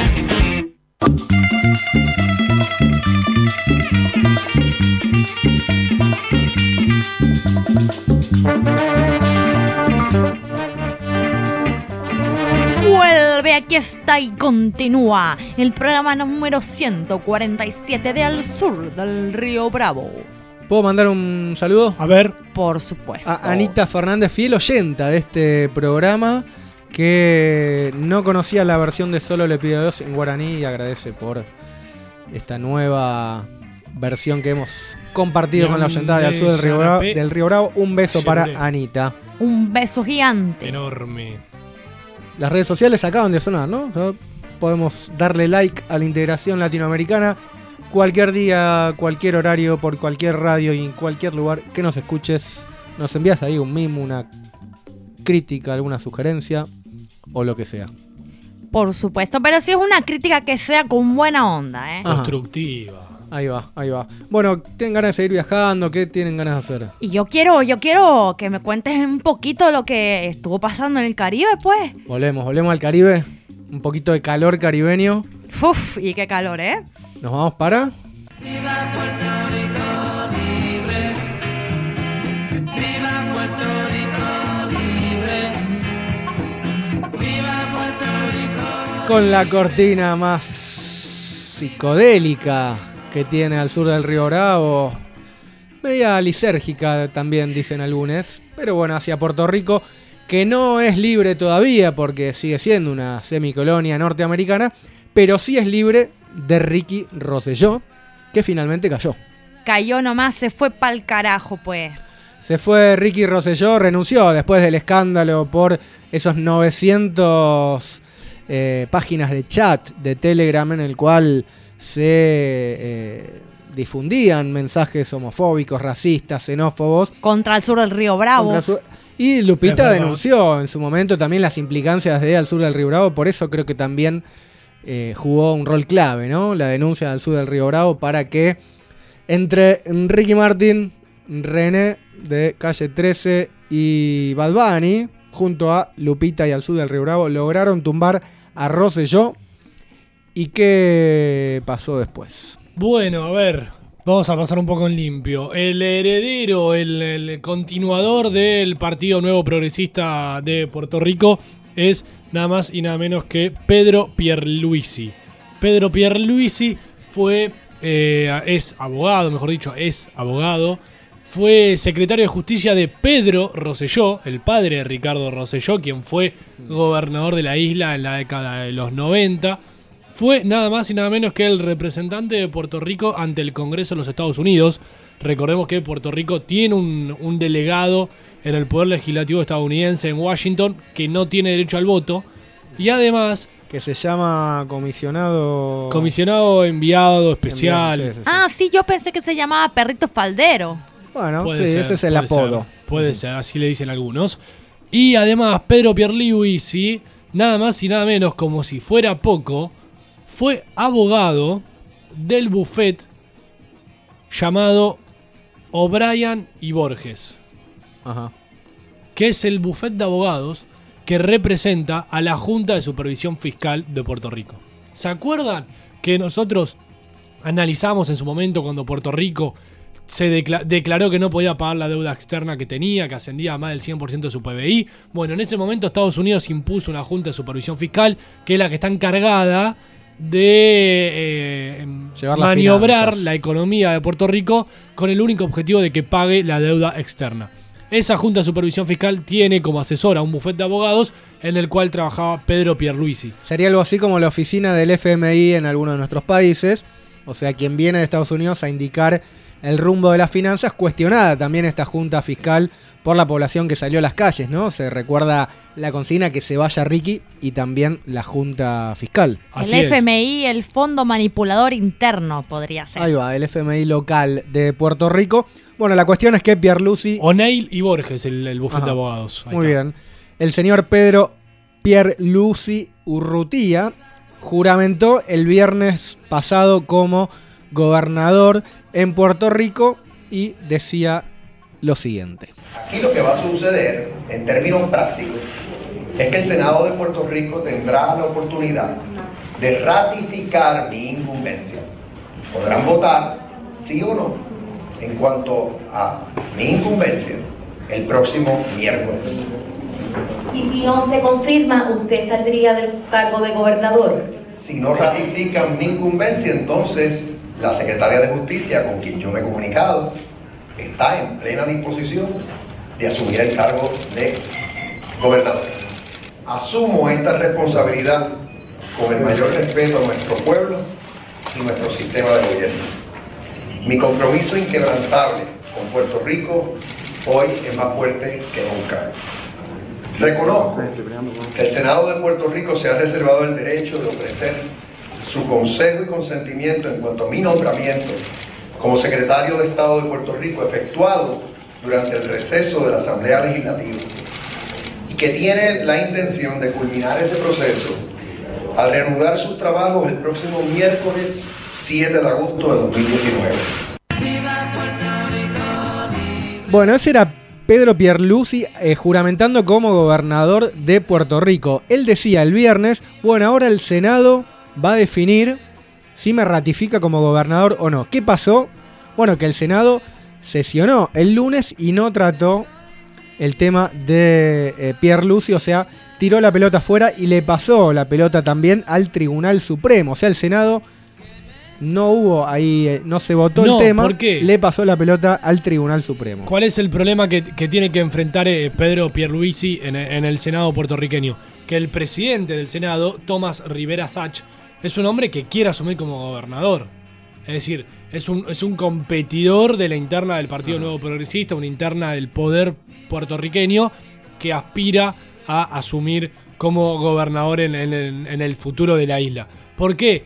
aquí está y continúa el programa número 147 de Al Sur del Río Bravo. ¿Puedo mandar un saludo? A ver. Por supuesto. A Anita Fernández, fiel oyenta de este programa, que no conocía la versión de Solo le pido a Dios en guaraní y agradece por esta nueva versión que hemos compartido con la oyentada de Al Sur del Río Bravo. Un beso para Anita. Un beso gigante. Enorme. Las redes sociales acaban de sonar, ¿no? O sea, podemos darle like a la integración latinoamericana cualquier día, cualquier horario, por cualquier radio y en cualquier lugar que nos escuches. Nos envías ahí un mimo, una crítica, alguna sugerencia o lo que sea. Por supuesto, pero si es una crítica que sea con buena onda, ¿eh? Constructiva. Ahí va, ahí va. Bueno, ¿tienen ganas de seguir viajando? ¿Qué tienen ganas de hacer? Y yo quiero que me cuentes un poquito lo que estuvo pasando en el Caribe, pues. Volvemos al Caribe. Un poquito de calor caribeño. Uf, y qué calor, ¿eh? Nos vamos para... Viva Puerto Rico libre. Viva Puerto Rico libre. Viva Puerto Rico. Con la cortina más psicodélica que tiene Al Sur del Río Bravo. Media lisérgica también dicen algunos. Pero bueno, hacia Puerto Rico, que no es libre todavía porque sigue siendo una semicolonia norteamericana, pero sí es libre de Ricky Rosselló, que finalmente cayó. Cayó nomás, se fue pa'l carajo, pues. Se fue Ricky Rosselló, renunció después del escándalo por esos 900 páginas de chat de Telegram en el cual se difundían mensajes homofóbicos, racistas, xenófobos. Contra el Sur del Río Bravo. Y Lupita denunció en su momento también las implicancias de Al Sur del Río Bravo, por eso creo que también jugó un rol clave, ¿no? La denuncia del Sur del Río Bravo para que entre Ricky Martin, René de Calle 13 y Bad Bunny, junto a Lupita y Al Sur del Río Bravo, lograron tumbar a Rosselló. ¿Y qué pasó después? Bueno, a ver, vamos a pasar un poco en limpio. El heredero, el continuador del Partido Nuevo Progresista de Puerto Rico es nada más y nada menos que Pedro Pierluisi. Pedro Pierluisi es abogado, fue secretario de Justicia de Pedro Rosselló, el padre de Ricardo Rosselló, quien fue gobernador de la isla en la década de los 90. Fue nada más y nada menos que el representante de Puerto Rico ante el Congreso de los Estados Unidos. Recordemos que Puerto Rico tiene un delegado en el Poder Legislativo estadounidense en Washington que no tiene derecho al voto. Y además... que se llama comisionado enviado especial. Sí. Ah, sí, yo pensé que se llamaba perrito faldero. Bueno, sí, ese es el apodo. Puede ser, así le dicen algunos. Y además, Pedro Pierluisi, nada más y nada menos, como si fuera poco, fue abogado del buffet llamado O'Brien y Borges. Ajá. Que es el buffet de abogados que representa a la Junta de Supervisión Fiscal de Puerto Rico. ¿Se acuerdan que nosotros analizamos en su momento cuando Puerto Rico se declaró que no podía pagar la deuda externa que tenía, que ascendía a más del 100% de su PBI? Bueno, en ese momento Estados Unidos impuso una Junta de Supervisión Fiscal que es la que está encargada de maniobrar la economía de Puerto Rico con el único objetivo de que pague la deuda externa. Esa Junta de Supervisión Fiscal tiene como asesora un bufete de abogados en el cual trabajaba Pedro Pierluisi. Sería algo así como la oficina del FMI en alguno de nuestros países, o sea, quien viene de Estados Unidos a indicar el rumbo de las finanzas, cuestionada también esta Junta Fiscal por la población que salió a las calles, ¿no? Se recuerda la consigna que se vaya Ricky y también la Junta Fiscal. Así el FMI, el Fondo Manipulador Interno, podría ser. Ahí va, el FMI local de Puerto Rico. Bueno, la cuestión es que Pierluisi... O'Neill y Borges, el bufete de abogados. Ahí muy está. bien. El señor Pedro Pierluisi Urrutia juramentó el viernes pasado como gobernador en Puerto Rico y decía lo siguiente. Aquí lo que va a suceder en términos prácticos es que el Senado de Puerto Rico tendrá la oportunidad de ratificar mi incumbencia. Podrán votar sí o no en cuanto a mi incumbencia el próximo miércoles. Y si no se confirma, ¿usted saldría del cargo de gobernador? Si no ratifican mi incumbencia, entonces la secretaria de Justicia, con quien yo me he comunicado, está en plena disposición de asumir el cargo de gobernador. Asumo esta responsabilidad con el mayor respeto a nuestro pueblo y nuestro sistema de gobierno. Mi compromiso inquebrantable con Puerto Rico hoy es más fuerte que nunca. Reconozco que el Senado de Puerto Rico se ha reservado el derecho de ofrecer su consejo y consentimiento en cuanto a mi nombramiento como secretario de Estado de Puerto Rico efectuado durante el receso de la Asamblea Legislativa y que tiene la intención de culminar ese proceso al reanudar sus trabajos el próximo miércoles 7 de agosto de 2019. Bueno, ese era Pedro Pierluisi juramentando como gobernador de Puerto Rico. Él decía el viernes, bueno, ahora el Senado va a definir si me ratifica como gobernador o no. ¿Qué pasó? Bueno, que el Senado sesionó el lunes y no trató el tema de Pierluisi, o sea, tiró la pelota afuera y le pasó la pelota también al Tribunal Supremo. O sea, el Senado no hubo ahí, no se votó el tema, ¿por qué? Le pasó la pelota al Tribunal Supremo. ¿Cuál es el problema que tiene que enfrentar Pedro Pierluisi en el Senado puertorriqueño? Que el presidente del Senado, Tomás Rivera Sach, es un hombre que quiere asumir como gobernador. Es decir, es un competidor de la interna del Partido Nuevo Progresista, una interna del poder puertorriqueño que aspira a asumir como gobernador en el futuro de la isla. ¿Por qué?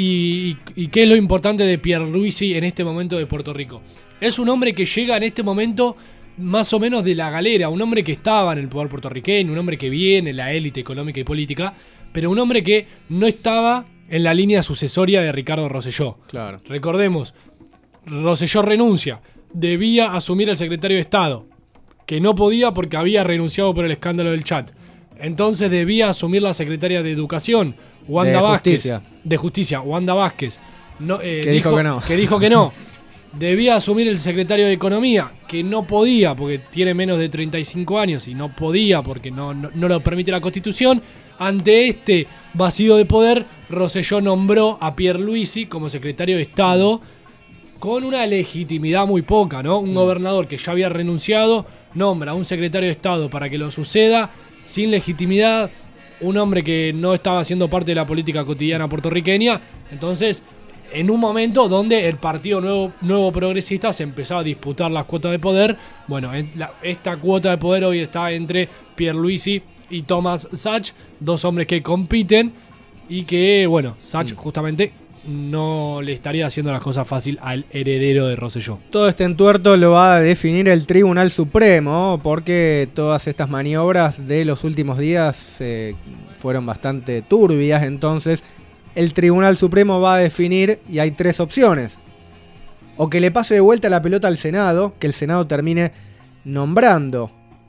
¿Y qué es lo importante de Pierluisi en este momento de Puerto Rico? Es un hombre que llega en este momento más o menos de la galera, un hombre que estaba en el poder puertorriqueño, un hombre que viene en la élite económica y política, pero un hombre que no estaba en la línea sucesoria de Ricardo Rosselló. Claro. Recordemos, Rosselló renuncia, debía asumir el secretario de Estado, que no podía porque había renunciado por el escándalo del chat. Entonces debía asumir la secretaria de Educación, Wanda Vázquez. De Justicia, Wanda Vázquez. No, que dijo que no. Que dijo que no. Debía asumir el secretario de Economía, que no podía porque tiene menos de 35 años y no podía porque no lo permite la Constitución. Ante este vacío de poder, Rosselló nombró a Pierluisi como secretario de Estado con una legitimidad muy poca, ¿no? Un gobernador que ya había renunciado nombra a un secretario de Estado para que lo suceda sin legitimidad, un hombre que no estaba siendo parte de la política cotidiana puertorriqueña. Entonces, en un momento donde el Partido Nuevo Progresista se empezaba a disputar las cuotas de poder, bueno, esta cuota de poder hoy está entre Pierluisi y Thomas Sach, dos hombres que compiten y que, bueno, Sach justamente no le estaría haciendo las cosas fácil al heredero de Rosselló. Todo este entuerto lo va a definir el Tribunal Supremo, porque todas estas maniobras de los últimos días fueron bastante turbias. Entonces el Tribunal Supremo va a definir y hay tres opciones: o que le pase de vuelta la pelota al Senado, que el Senado termine nombrando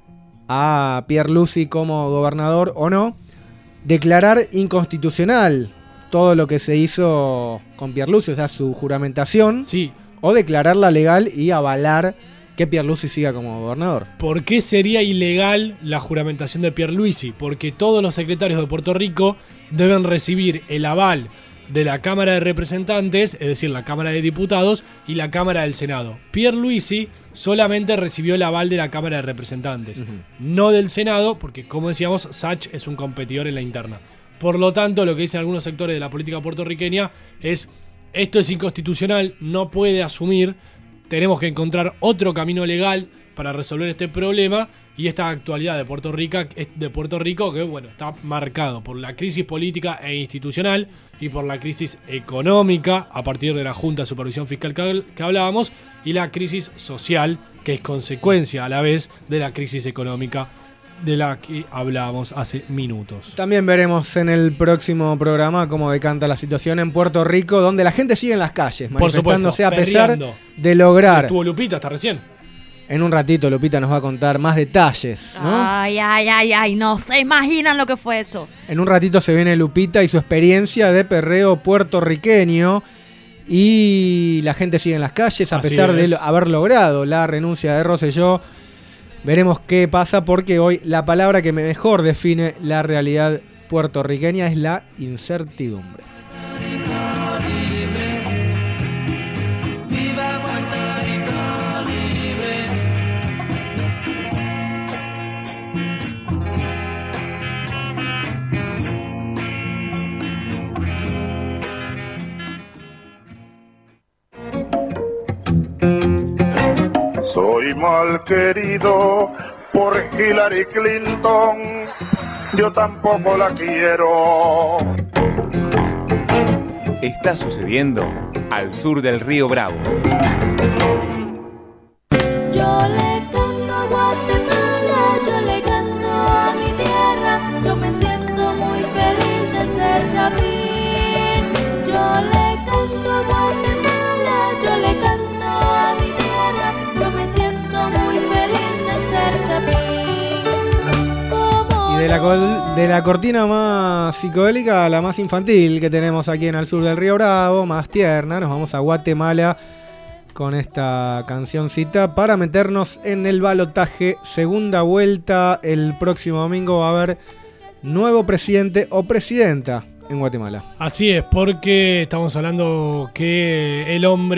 a Pierluisi como gobernador o no, declarar inconstitucional todo lo que se hizo con Pierluisi, o sea, su juramentación, sí, o declararla legal y avalar que Pierluisi siga como gobernador. ¿Por qué sería ilegal la juramentación de Pierluisi? Porque todos los secretarios de Puerto Rico deben recibir el aval de la Cámara de Representantes, es decir, la Cámara de Diputados y la Cámara del Senado. Pierluisi solamente recibió el aval de la Cámara de Representantes, no del Senado, porque, como decíamos, Sach es un competidor en la interna. Por lo tanto, lo que dicen algunos sectores de la política puertorriqueña es: esto es inconstitucional, no puede asumir, tenemos que encontrar otro camino legal para resolver este problema. Y esta actualidad de Puerto Rico que, bueno, está marcado por la crisis política e institucional y por la crisis económica a partir de la Junta de Supervisión Fiscal que hablábamos, y la crisis social, que es consecuencia a la vez de la crisis económica de la que hablábamos hace minutos. También veremos en el próximo programa cómo decanta la situación en Puerto Rico, donde la gente sigue en las calles manifestándose, a pesar de lograr. Estuvo Lupita hasta recién. En un ratito Lupita nos va a contar más detalles, ¿no? Ay, no se imaginan lo que fue eso. En un ratito se viene Lupita y su experiencia de perreo puertorriqueño, y la gente sigue en las calles a pesar de haber logrado la renuncia de Rosselló. Veremos qué pasa, porque hoy la palabra que mejor define la realidad puertorriqueña es la incertidumbre. Soy mal querido por Hillary Clinton, yo tampoco la quiero. Está sucediendo al sur del Río Bravo. Yo le canto a Guatemala, yo le canto a mi tierra, yo me siento muy feliz de ser chapín. Yo le canto a Guatemala, yo le canto a mi tierra, yo me siento muy feliz de ser chapín. Y de la cortina más psicodélica a la más infantil que tenemos aquí en el sur del Río Bravo, más tierna, nos vamos a Guatemala con esta cancioncita para meternos en el balotaje. Segunda vuelta, el próximo domingo va a haber nuevo presidente o presidenta en Guatemala. Así es, porque estamos hablando que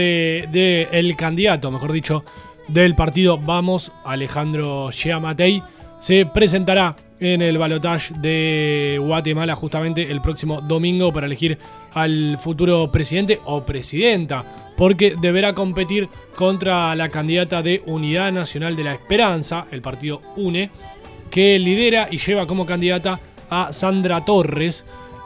el candidato, mejor dicho, del partido Vamos, Alejandro Giammattei, se presentará en el balotaje de Guatemala justamente el próximo domingo para elegir al futuro presidente o presidenta, porque deberá competir contra la candidata de Unidad Nacional de la Esperanza, el partido UNE, que lidera y lleva como candidata a Sandra Torres,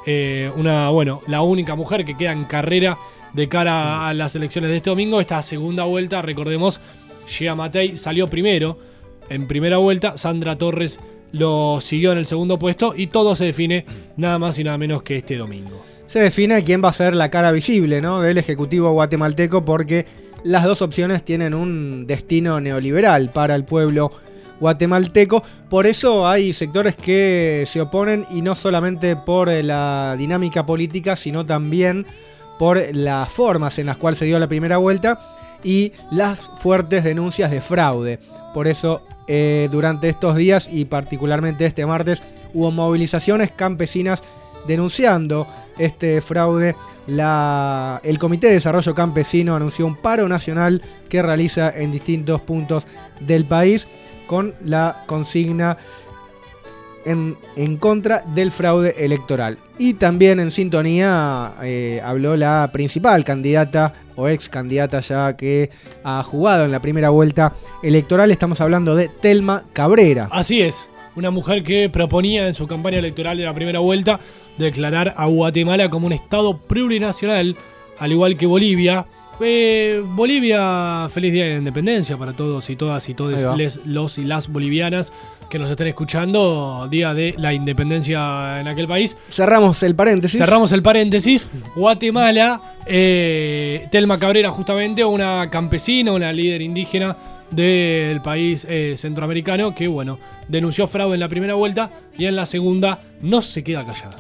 la única mujer que queda en carrera de cara a las elecciones de este domingo. Esta segunda vuelta, recordemos, Giammattei salió primero en primera vuelta, Sandra Torres lo siguió en el segundo puesto y todo se define nada más y nada menos que este domingo. Se define quién va a ser la cara visible, ¿no?, del Ejecutivo guatemalteco, porque las dos opciones tienen un destino neoliberal para el pueblo guatemalteco. Por eso hay sectores que se oponen, y no solamente por la dinámica política, sino también por las formas en las cuales se dio la primera vuelta y las fuertes denuncias de fraude. Por eso durante estos días y particularmente este martes hubo movilizaciones campesinas denunciando este fraude. El Comité de Desarrollo Campesino anunció un paro nacional que realiza en distintos puntos del país con la consigna en contra del fraude electoral. Y también en sintonía habló la principal candidata o ex candidata ya que ha jugado en la primera vuelta electoral. Estamos hablando de Telma Cabrera. Así es, una mujer que proponía en su campaña electoral de la primera vuelta declarar a Guatemala como un estado plurinacional, al igual que Bolivia. Bolivia, feliz día de la independencia para todos y todas y todos los y las bolivianas que nos estén escuchando, día de la independencia en aquel país. Cerramos el paréntesis. Guatemala, Telma Cabrera, justamente una campesina, una líder indígena del país centroamericano que, denunció fraude en la primera vuelta y en la segunda no se queda callada.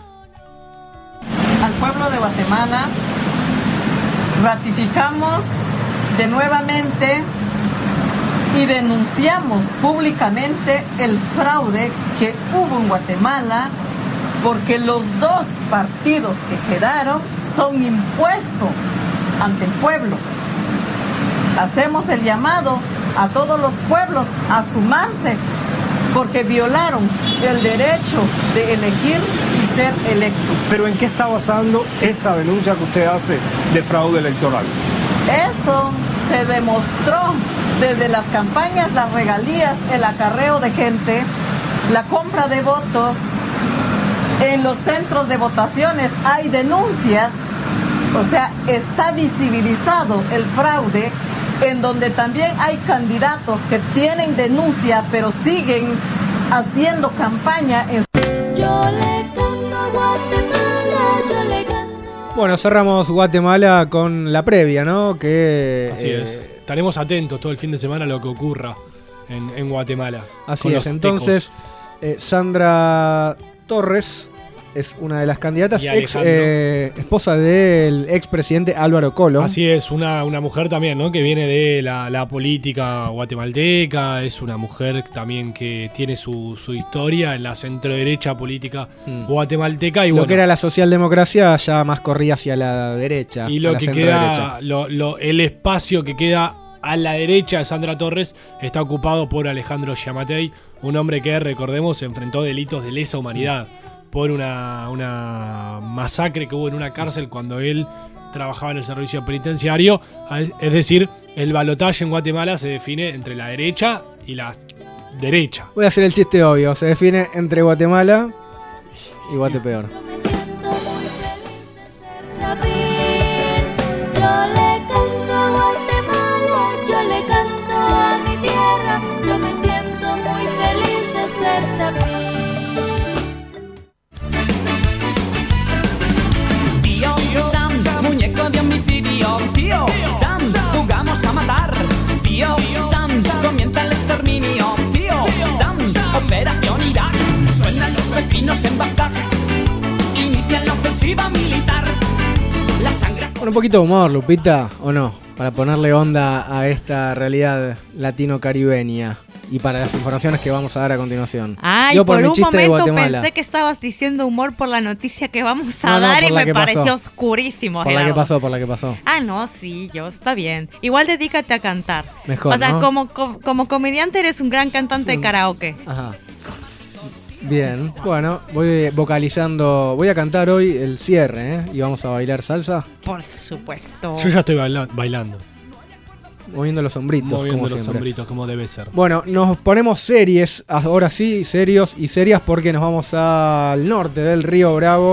Al pueblo de Guatemala ratificamos de nuevamente y denunciamos públicamente el fraude que hubo en Guatemala, porque los dos partidos que quedaron son impuestos ante el pueblo. Hacemos el llamado a todos los pueblos a sumarse, porque violaron el derecho de elegir y ser electo. ¿Pero en qué está basando esa denuncia que usted hace de fraude electoral? Eso se demostró desde las campañas, las regalías, el acarreo de gente, la compra de votos. En los centros de votaciones hay denuncias, o sea, está visibilizado el fraude, en donde también hay candidatos que tienen denuncia, pero siguen haciendo campaña. Yo le canto a Guatemala, yo le canto. Bueno, cerramos Guatemala con la previa, ¿no? Así es. Estaremos atentos todo el fin de semana a lo que ocurra en Guatemala. Así es. Entonces, Sandra Torres es una de las candidatas, Y esposa del expresidente Álvaro Colom. Así es, una mujer también, ¿no? Que viene de la política guatemalteca, es una mujer también que tiene su historia en la centroderecha política guatemalteca. Y lo bueno, que era la socialdemocracia ya más corría hacia la derecha. y lo a la que centroderecha. queda, el espacio que queda a la derecha de Sandra Torres está ocupado por Alejandro Giammattei, un hombre que, recordemos, enfrentó delitos de lesa humanidad por una masacre que hubo en una cárcel cuando él trabajaba en el servicio penitenciario. Es decir, el balotaje en Guatemala se define entre la derecha y la derecha. Voy a hacer el chiste obvio, se define entre Guatemala y Guatepeor. Yo le canto a Guatemala, yo le canto a mi tierra, yo me siento muy feliz de ser chapín. Tío Sam, muñeco de homicidio. Tío Sam, jugamos a matar. Tío Sam, comienza el exterminio. Tío Sam, operación Irak. Suenan los pepinos en Bagdad. Inician la ofensiva militar. La sangre. Con un poquito de humor, Lupita, ¿o no? Para ponerle onda a esta realidad latino-caribeña y para las informaciones que vamos a dar a continuación. Ay, Yo por mi un chiste de momento Guatemala. pensé que estabas diciendo humor por la noticia que vamos a No, dar y por la me que pareció pasó. oscurísimo, Por la que Gerardo. pasó, por la que pasó. Ah, no, sí, está bien. Igual dedícate a cantar. Mejor, o sea, ¿no? como comediante eres un gran cantante de karaoke. Ajá. Bien, bueno, voy vocalizando. Voy a cantar hoy el cierre, ¿eh? Y vamos a bailar salsa. Por supuesto. Yo ya estoy bailando. Moviendo los sombritos, Moviendo como los siempre. sombritos, como debe ser. Bueno, nos ponemos series, ahora sí, serios y serias, porque nos vamos al norte del Río Bravo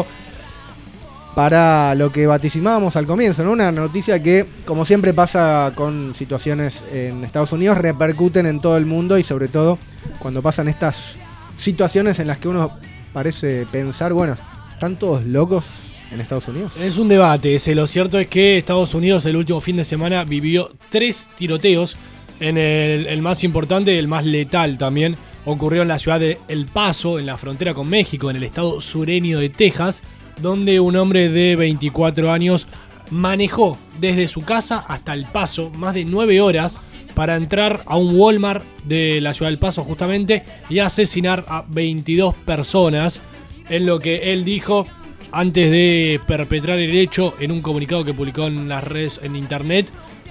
para lo que vaticimábamos al comienzo, ¿no? Una noticia que, como siempre pasa con situaciones en Estados Unidos, repercuten en todo el mundo y sobre todo cuando pasan estas situaciones en las que uno parece pensar, bueno, ¿están todos locos en Estados Unidos? Es un debate. Lo cierto es que Estados Unidos el último fin de semana vivió 3 tiroteos. En el más importante, el más letal también, ocurrió en la ciudad de El Paso, en la frontera con México, en el estado sureño de Texas, donde un hombre de 24 años manejó desde su casa hasta El Paso más de 9 horas para entrar a un Walmart de la ciudad del Paso justamente y asesinar a 22 personas, en lo que él dijo antes de perpetrar el hecho en un comunicado que publicó en las redes en internet.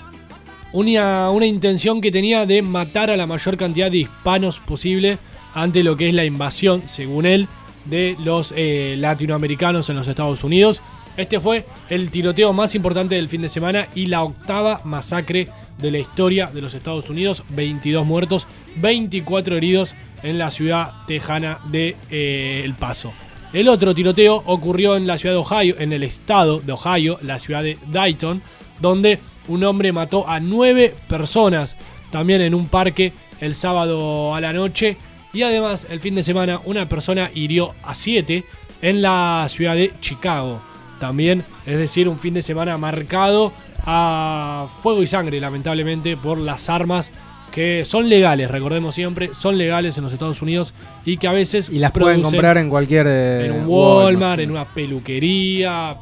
Una intención que tenía de matar a la mayor cantidad de hispanos posible ante lo que es la invasión, según él, de los latinoamericanos en los Estados Unidos. Este fue el tiroteo más importante del fin de semana y la 8ª masacre de la historia de los Estados Unidos. 22 muertos, 24 heridos en la ciudad tejana de El Paso. El otro tiroteo ocurrió en la ciudad de Ohio, en el estado de Ohio, la ciudad de Dayton, donde un hombre mató a 9 personas, también en un parque el sábado a la noche. Y además, el fin de semana, una persona hirió a 7 en la ciudad de Chicago. También, es decir, un fin de semana marcado a fuego y sangre, lamentablemente, por las armas que son legales, recordemos siempre, son legales en los Estados Unidos y que a veces Y las pueden comprar en cualquier... en un Walmart, en una peluquería.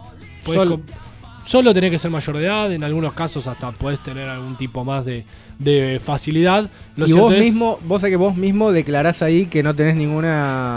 Solo tenés que ser mayor de edad, en algunos casos hasta podés tener algún tipo más de facilidad. Lo y cierto vos es- mismo, vos sabés que vos mismo declarás ahí que no tenés ninguna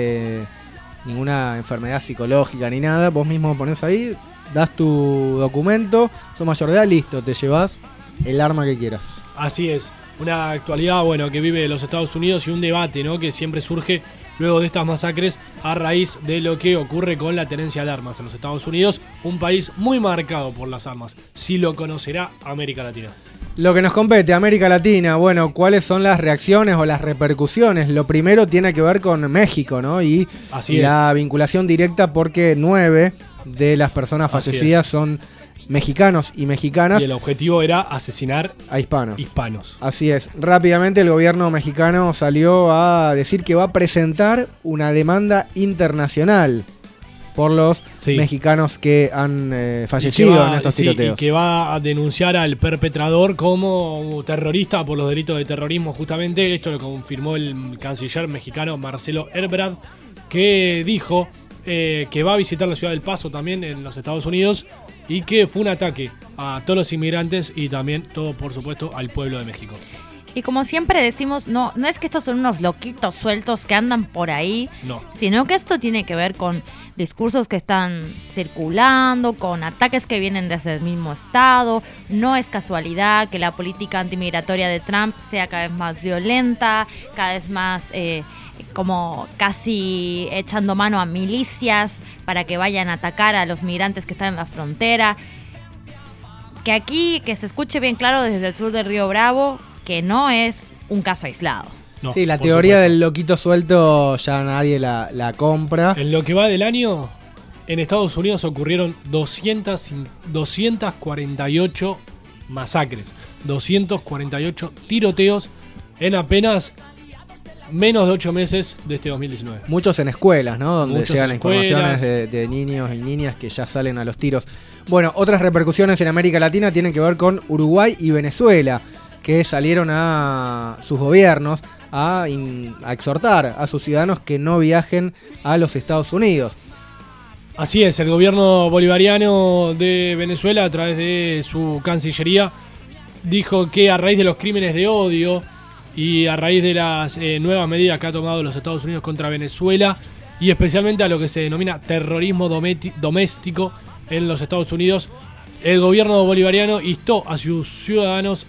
enfermedad psicológica ni nada. Vos mismo ponés ahí, das tu documento, sos mayor de edad, listo, te llevas el arma que quieras. Así es, una actualidad que vive los Estados Unidos y un debate, ¿no?, que siempre surge luego de estas masacres a raíz de lo que ocurre con la tenencia de armas en los Estados Unidos, un país muy marcado por las armas. Si lo conocerá América Latina. Lo que nos compete, América Latina, bueno, ¿cuáles son las reacciones o las repercusiones? Lo primero tiene que ver con México, ¿no? Y Así la vinculación directa porque 9 de las personas Así fallecidas es. son mexicanos y mexicanas. Y el objetivo era asesinar a hispanos. Hispanos. Así es. Rápidamente el gobierno mexicano salió a decir que va a presentar una demanda internacional por los mexicanos que han fallecido en estos tiroteos. Y que va a denunciar al perpetrador como terrorista por los delitos de terrorismo justamente. Esto lo confirmó el canciller mexicano Marcelo Ebrard, que dijo que va a visitar la ciudad del Paso también en los Estados Unidos y que fue un ataque a todos los inmigrantes y también todo, por supuesto, al pueblo de México. Y como siempre decimos, no es que estos son unos loquitos sueltos que andan por ahí, no, sino que esto tiene que ver con discursos que están circulando, con ataques que vienen desde el mismo estado. No es casualidad que la política antimigratoria de Trump sea cada vez más violenta, cada vez más como casi echando mano a milicias para que vayan a atacar a los migrantes que están en la frontera. Que aquí, que se escuche bien claro desde el sur del Río Bravo, que no es un caso aislado. No, sí, la teoría del loquito suelto ya nadie la compra. En lo que va del año, en Estados Unidos ocurrieron 248 masacres, 248 tiroteos en apenas menos de 8 meses de este 2019. Muchos en escuelas, ¿no? Donde Muchos llegan en informaciones de niños y niñas que ya salen a los tiros. Bueno, otras repercusiones en América Latina tienen que ver con Uruguay y Venezuela, que salieron a sus gobiernos a exhortar a sus ciudadanos que no viajen a los Estados Unidos. Así es, el gobierno bolivariano de Venezuela, a través de su cancillería, dijo que a raíz de los crímenes de odio y a raíz de las nuevas medidas que ha tomado los Estados Unidos contra Venezuela, y especialmente a lo que se denomina terrorismo doméstico en los Estados Unidos, el gobierno bolivariano instó a sus ciudadanos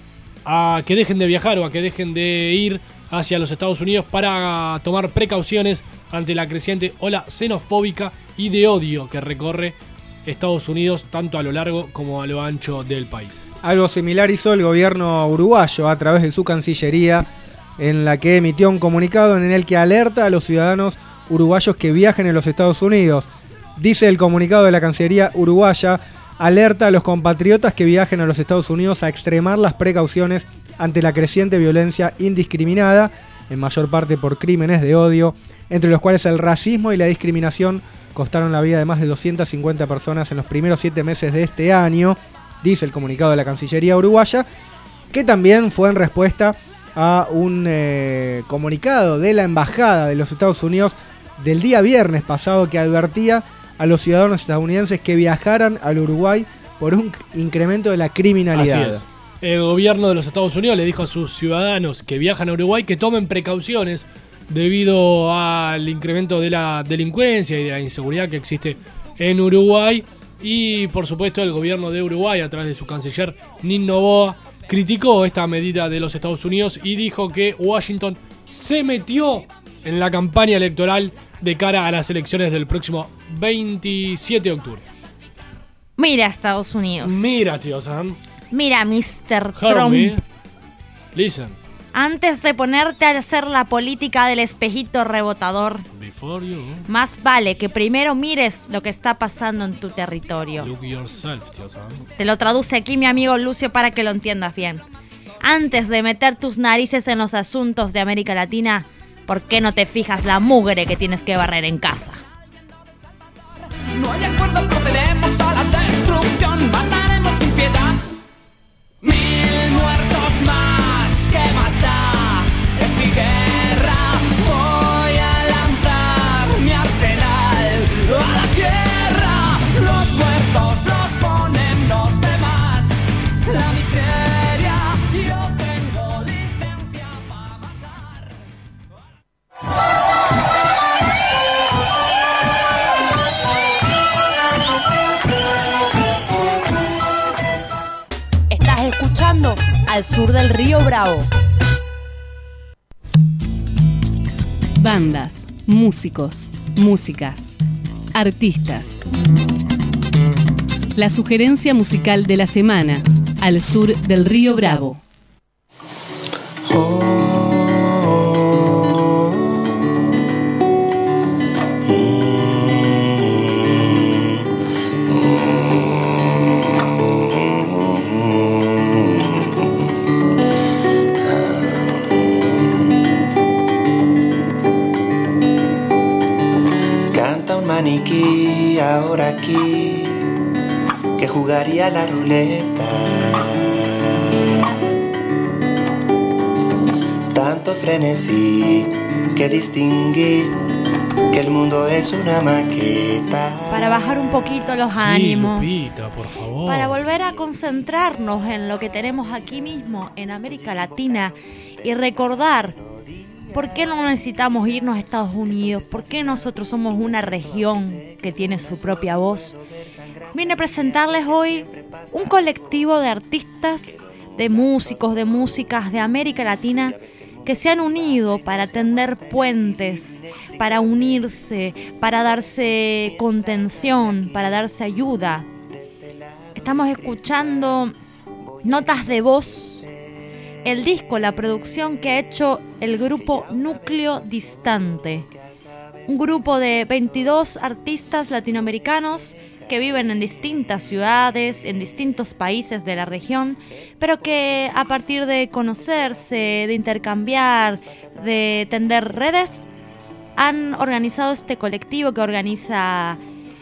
a que dejen de viajar o a que dejen de ir hacia los Estados Unidos para tomar precauciones ante la creciente ola xenofóbica y de odio que recorre Estados Unidos tanto a lo largo como a lo ancho del país. Algo similar hizo el gobierno uruguayo a través de su cancillería, en la que emitió un comunicado en el que alerta a los ciudadanos uruguayos que viajen en los Estados Unidos. Dice el comunicado de la Cancillería uruguaya: alerta a los compatriotas que viajen a los Estados Unidos a extremar las precauciones ante la creciente violencia indiscriminada, en mayor parte por crímenes de odio, entre los cuales el racismo y la discriminación costaron la vida de más de 250 personas en los primeros 7 meses de este año, dice el comunicado de la Cancillería uruguaya, que también fue en respuesta a un comunicado de la Embajada de los Estados Unidos del día viernes pasado, que advertía a los ciudadanos estadounidenses que viajaran al Uruguay por un incremento de la criminalidad. Así es. El gobierno de los Estados Unidos le dijo a sus ciudadanos que viajan a Uruguay que tomen precauciones debido al incremento de la delincuencia y de la inseguridad que existe en Uruguay. Y por supuesto el gobierno de Uruguay, a través de su canciller Nin Noboa, criticó esta medida de los Estados Unidos y dijo que Washington se metió en la campaña electoral de cara a las elecciones del próximo 27 de octubre. Mira Estados Unidos. Mira, tío Sam. Mira, Mr. Trump. Trump. Listen. Antes de ponerte a hacer la política del espejito rebotador, más vale que primero mires lo que está pasando en tu territorio. Look yourself, tío Sam. Te lo traduce aquí mi amigo Lucio para que lo entiendas bien. Antes de meter tus narices en los asuntos de América Latina, ¿por qué no te fijas la mugre que tienes que barrer en casa? No hay acuerdo, procedemos a la destrucción. Mataremos sin piedad. 1000 muertos más, ¿qué más da? Es mi guerra. Voy a lanzar mi arsenal a la tierra. Los muertos los ponen los demás. La miseria, yo tengo licencia para matar. Escuchando Al Sur del Río Bravo. Bandas, músicos, músicas, artistas. La sugerencia musical de la semana, Al Sur del Río Bravo. Maniquí, ahora aquí, que jugaría la ruleta. Tanto frenesí que distinguí que el mundo es una maqueta. Para bajar un poquito los ánimos. Lupita, por favor. Para volver a concentrarnos en lo que tenemos aquí mismo, en América Latina, y recordar por qué no necesitamos irnos a Estados Unidos, por qué nosotros somos una región que tiene su propia voz. Vine a presentarles hoy un colectivo de artistas, de músicos, de músicas de América Latina que se han unido para tender puentes, para unirse, para darse contención, para darse ayuda. Estamos escuchando Notas de Voz, el disco, la producción que ha hecho el grupo Núcleo Distante. Un grupo de 22 artistas latinoamericanos que viven en distintas ciudades, en distintos países de la región, pero que a partir de conocerse, de intercambiar, de tender redes, han organizado este colectivo que organiza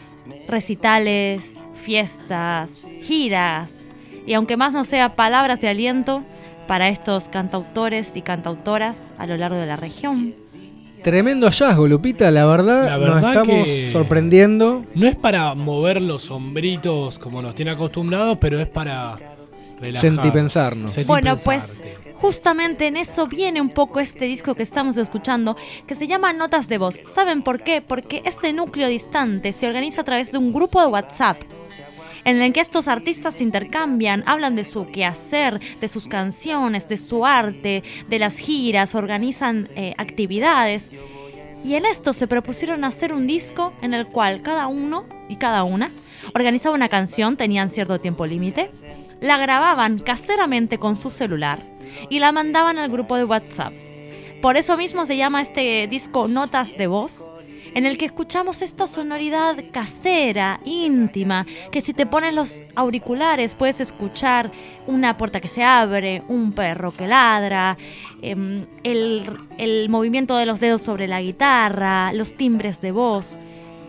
recitales, fiestas, giras, y aunque más no sea palabras de aliento para estos cantautores y cantautoras a lo largo de la región. Tremendo hallazgo, Lupita, la verdad nos estamos sorprendiendo. No es para mover los hombritos como nos tiene acostumbrados, pero es para relajar. Sentipensarnos. Bueno, pues justamente en eso viene un poco este disco que estamos escuchando, que se llama Notas de Voz. ¿Saben por qué? Porque este Núcleo Distante se organiza a través de un grupo de WhatsApp en el que estos artistas se intercambian, hablan de su quehacer, de sus canciones, de su arte, de las giras, organizan actividades. Y en esto se propusieron hacer un disco en el cual cada uno y cada una organizaba una canción, tenían cierto tiempo límite, la grababan caseramente con su celular y la mandaban al grupo de WhatsApp. Por eso mismo se llama este disco Notas de Voz, en el que escuchamos esta sonoridad casera, íntima, que si te pones los auriculares puedes escuchar una puerta que se abre, un perro que ladra, el movimiento de los dedos sobre la guitarra, los timbres de voz.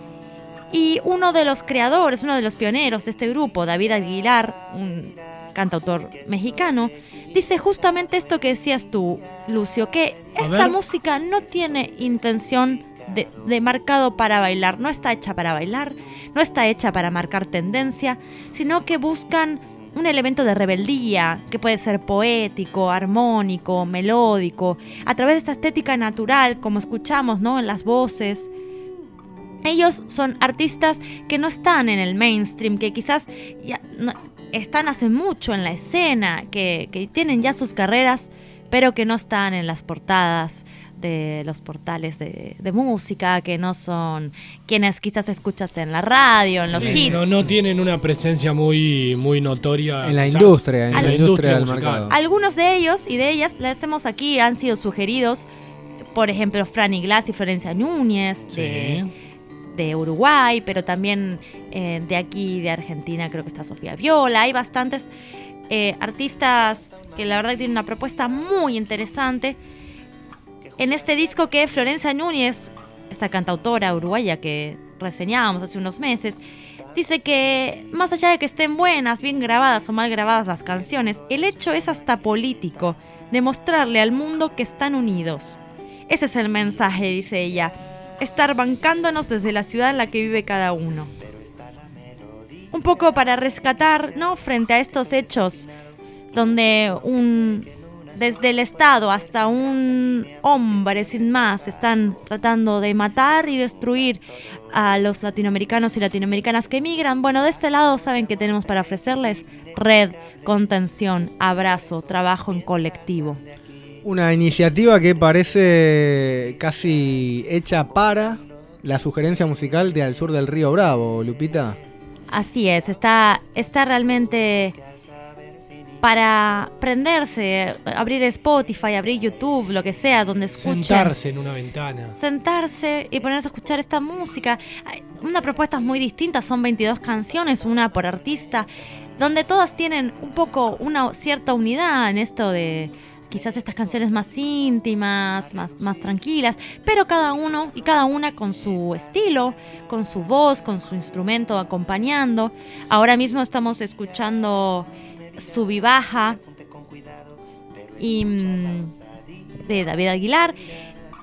Y uno de los creadores, uno de los pioneros de este grupo, David Aguilar, un cantautor mexicano, dice justamente esto que decías tú, Lucio, que esta música no tiene intención de marcado para bailar, no está hecha para bailar, no está hecha para marcar tendencia, sino que buscan un elemento de rebeldía que puede ser poético, armónico, melódico, a través de esta estética natural, como escuchamos, ¿no?, en las voces. Ellos son artistas que no están en el mainstream, que quizás ya no, están hace mucho en la escena, que tienen ya sus carreras, pero que no están en las portadas de los portales de música, que no son quienes quizás escuchas en la radio, en los hits. No tienen una presencia muy notoria en la industria, del mercado. Algunos de ellos y de ellas, les hacemos aquí, han sido sugeridos, por ejemplo, Franny Glass y Florencia Núñez, de Uruguay, pero también de aquí, de Argentina, creo que está Sofía Viola. Hay bastantes artistas que la verdad tienen una propuesta muy interesante. En este disco que Florencia Núñez, esta cantautora uruguaya que reseñábamos hace unos meses, dice que más allá de que estén buenas, bien grabadas o mal grabadas las canciones, el hecho es hasta político, de mostrarle al mundo que están unidos. Ese es el mensaje, dice ella, estar bancándonos desde la ciudad en la que vive cada uno. Un poco para rescatar, ¿no?, frente a estos hechos donde desde el Estado hasta un hombre sin más están tratando de matar y destruir a los latinoamericanos y latinoamericanas que emigran. Bueno, de este lado, ¿saben qué tenemos para ofrecerles? Red, contención, abrazo, trabajo en colectivo. Una iniciativa que parece casi hecha para la sugerencia musical de Al Sur del Río Bravo, Lupita. Así es, está realmente para prenderse, abrir Spotify, abrir YouTube, lo que sea, donde escuchen. Sentarse en una ventana. Sentarse y ponerse a escuchar esta música. Una propuesta muy distinta, son 22 canciones, una por artista, donde todas tienen un poco una cierta unidad en esto de quizás estas canciones más íntimas, más tranquilas, pero cada uno y cada una con su estilo, con su voz, con su instrumento acompañando. Ahora mismo estamos escuchando Sub y Baja y de David Aguilar,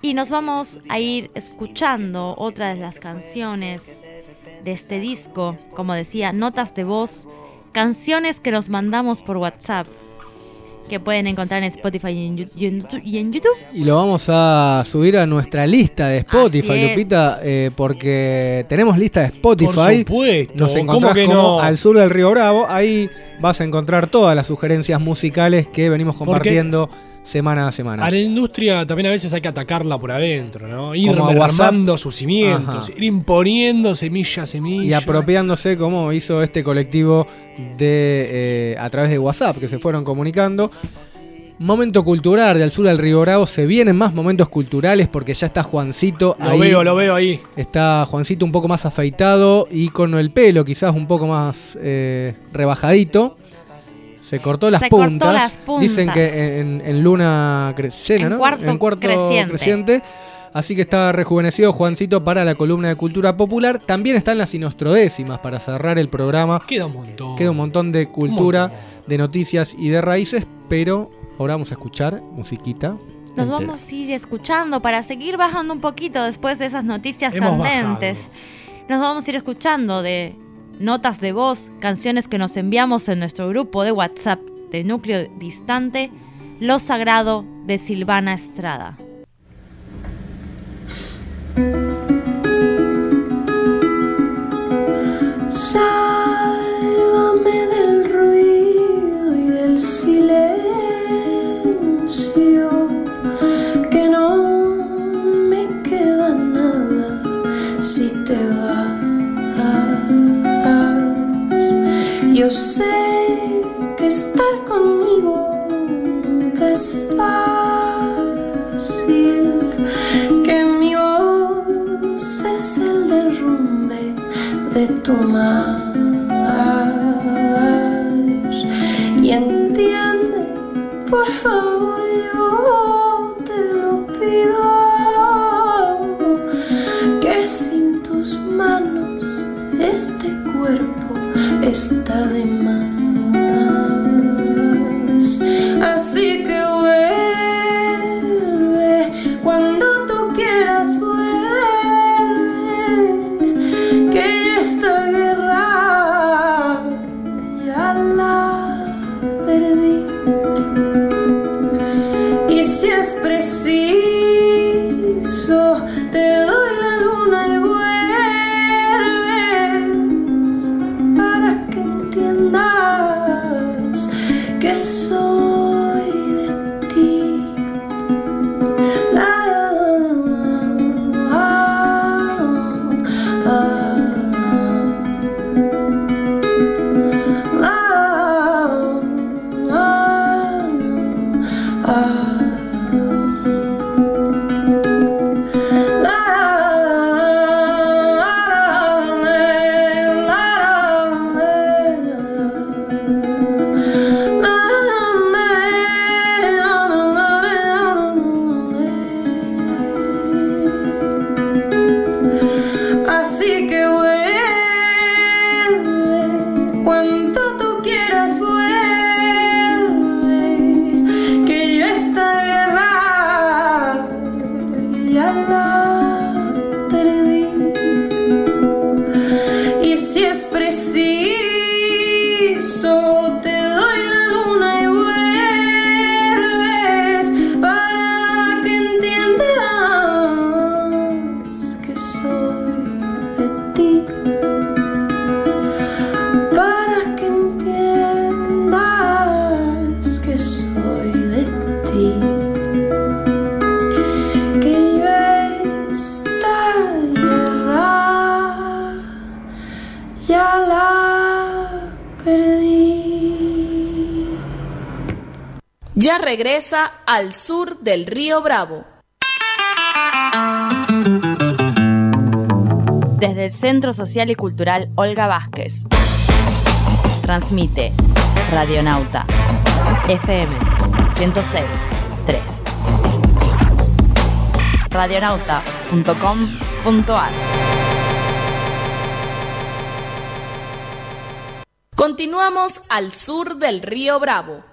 Y nos vamos a ir escuchando otra de las canciones de este disco, como decía, notas de voz, canciones que nos mandamos por WhatsApp, que pueden encontrar en Spotify y en YouTube. Y lo vamos a subir a nuestra lista de Spotify, Así es. Lupita, porque tenemos lista de Spotify. Por supuesto. Nos encontrás ¿Cómo que como no? Al Sur del Río Bravo. Ahí vas a encontrar todas las sugerencias musicales que venimos compartiendo semana a semana. A la industria también a veces hay que atacarla por adentro, ¿no? Ir Como a WhatsApp. armando sus cimientos, Ajá. ir imponiendo semilla. Y apropiándose como hizo este colectivo de a través de WhatsApp, que se fueron comunicando. Momento cultural de Al Sur del Río Bravo. Se vienen más momentos culturales porque ya está Juancito ahí. Lo veo ahí. Está Juancito un poco más afeitado y con el pelo quizás un poco más rebajadito. Se cortó las puntas. Dicen que en luna llena, ¿no? En cuarto creciente. Así que está rejuvenecido Juancito para la columna de cultura popular. También están las inostrodécimas para cerrar el programa. Queda un montón. Queda un montón de cultura, de noticias y de raíces, pero ahora vamos a escuchar musiquita. Nos entera. vamos a ir escuchando para seguir bajando un poquito después de esas noticias Hemos candentes. Nos vamos a ir escuchando de notas de voz, canciones que nos enviamos en nuestro grupo de WhatsApp de Núcleo Distante, Lo Sagrado de Silvana Estrada. Sálvame del ruido y del silencio, que no me queda nada si te vas. Yo sé que estar conmigo nunca es fácil, que mi voz es el derrumbe de tu mar. Y entiende, por favor, yo te lo pido, que sin tus manos este cuerpo está de más. Así que vuelve cuando tú quieras, vuelve, que esta guerra ya la perdí. Y si es preciso, te doy la luna y vuelves para que entiendas que soy de ti. Así que vuelve cuando tú quieras, vuelve, que yo esta guerra ya la perdí. Y si es preciso, te doy la luna y vuelves para que entiendas que soy de ti, para que entiendas que soy de ti, que yo esta guerra ya la perdí. Ya regresa Al Sur del Río Bravo. Desde el Centro Social y Cultural Olga Vázquez. Transmite Radionauta FM 106.3. Radionauta.com.ar. Continuamos al sur del Río Bravo.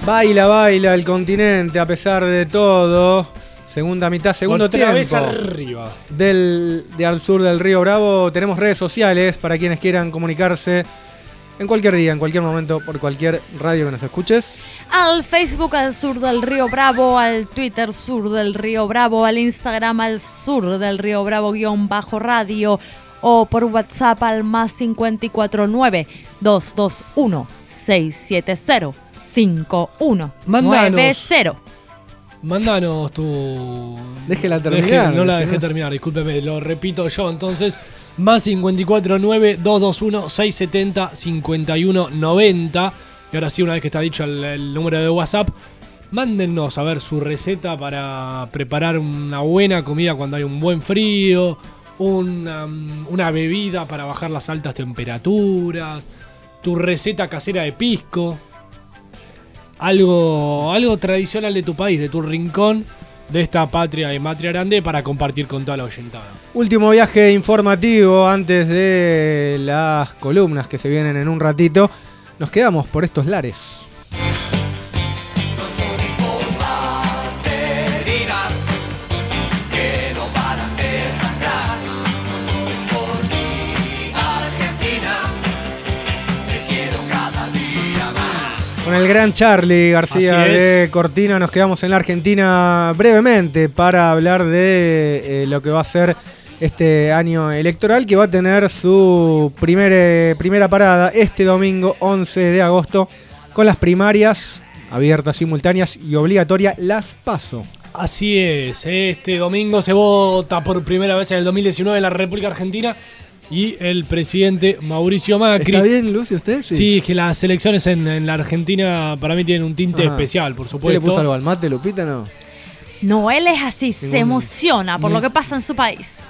Baila el continente a pesar de todo. Segunda mitad, segundo Otra vez tiempo. arriba. De Al Sur del Río Bravo. Tenemos redes sociales para quienes quieran comunicarse en cualquier día, en cualquier momento, por cualquier radio que nos escuches. Al Facebook Al Sur del Río Bravo, al Twitter Sur del Río Bravo, al Instagram Al Sur del Río Bravo _radio o por WhatsApp al más 549 221 670 5190. Mándanos tu... Déjela terminar. No la dejé terminar, discúlpeme, lo repito yo. Entonces, más 549-221-670-5190. Y ahora sí, una vez que está dicho el número de WhatsApp, mándennos a ver su receta para preparar una buena comida cuando hay un buen frío, una bebida para bajar las altas temperaturas, tu receta casera de pisco. Algo tradicional de tu país, de tu rincón, de esta patria y matria grande para compartir con toda la oyentada. Último viaje informativo antes de las columnas que se vienen en un ratito. Nos quedamos por estos lares. Con el gran Charly García de Cortina nos quedamos en la Argentina brevemente para hablar de lo que va a ser este año electoral, que va a tener su primera parada este domingo 11 de agosto con las primarias abiertas, simultáneas y obligatorias, las PASO. Así es, este domingo se vota por primera vez en el 2019 en la República Argentina. Y el presidente Mauricio Macri. ¿Está bien, Lucy, usted? Sí, que las elecciones en la Argentina para mí tienen un tinte especial, por supuesto. ¿Usted le puso algo al mate, Lupita, no? No, él es así, se emociona por lo que pasa en su país.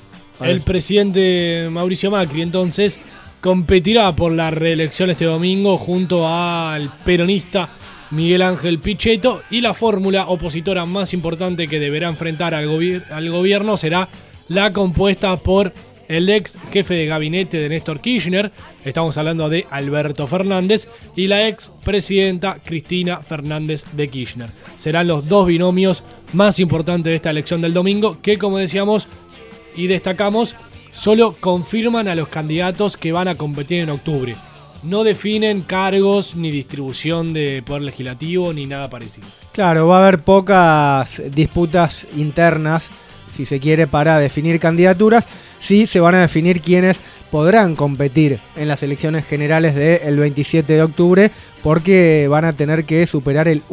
El presidente Mauricio Macri, entonces, competirá por la reelección este domingo junto al peronista Miguel Ángel Pichetto. Y la fórmula opositora más importante que deberá enfrentar al gobierno será la compuesta por el ex jefe de gabinete de Néstor Kirchner, estamos hablando de Alberto Fernández, y la ex presidenta Cristina Fernández de Kirchner. Serán los dos binomios más importantes de esta elección del domingo, que, como decíamos y destacamos, solo confirman a los candidatos que van a competir en octubre. No definen cargos ni distribución de poder legislativo ni nada parecido. Claro, va a haber pocas disputas internas, si se quiere, para definir candidaturas. Sí se van a definir quiénes podrán competir en las elecciones generales del 27 de octubre, porque van a tener que superar el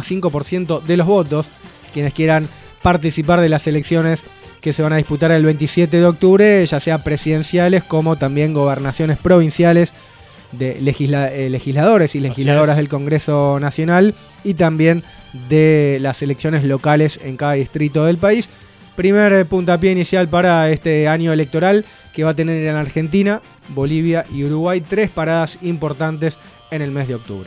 1,5% de los votos quienes quieran participar de las elecciones que se van a disputar el 27 de octubre, ya sea presidenciales como también gobernaciones provinciales, de legisladores y legisladoras del Congreso Nacional, y también de las elecciones locales en cada distrito del país. Primer puntapié inicial para este año electoral, que va a tener en Argentina, Bolivia y Uruguay 3 paradas importantes en el mes de octubre.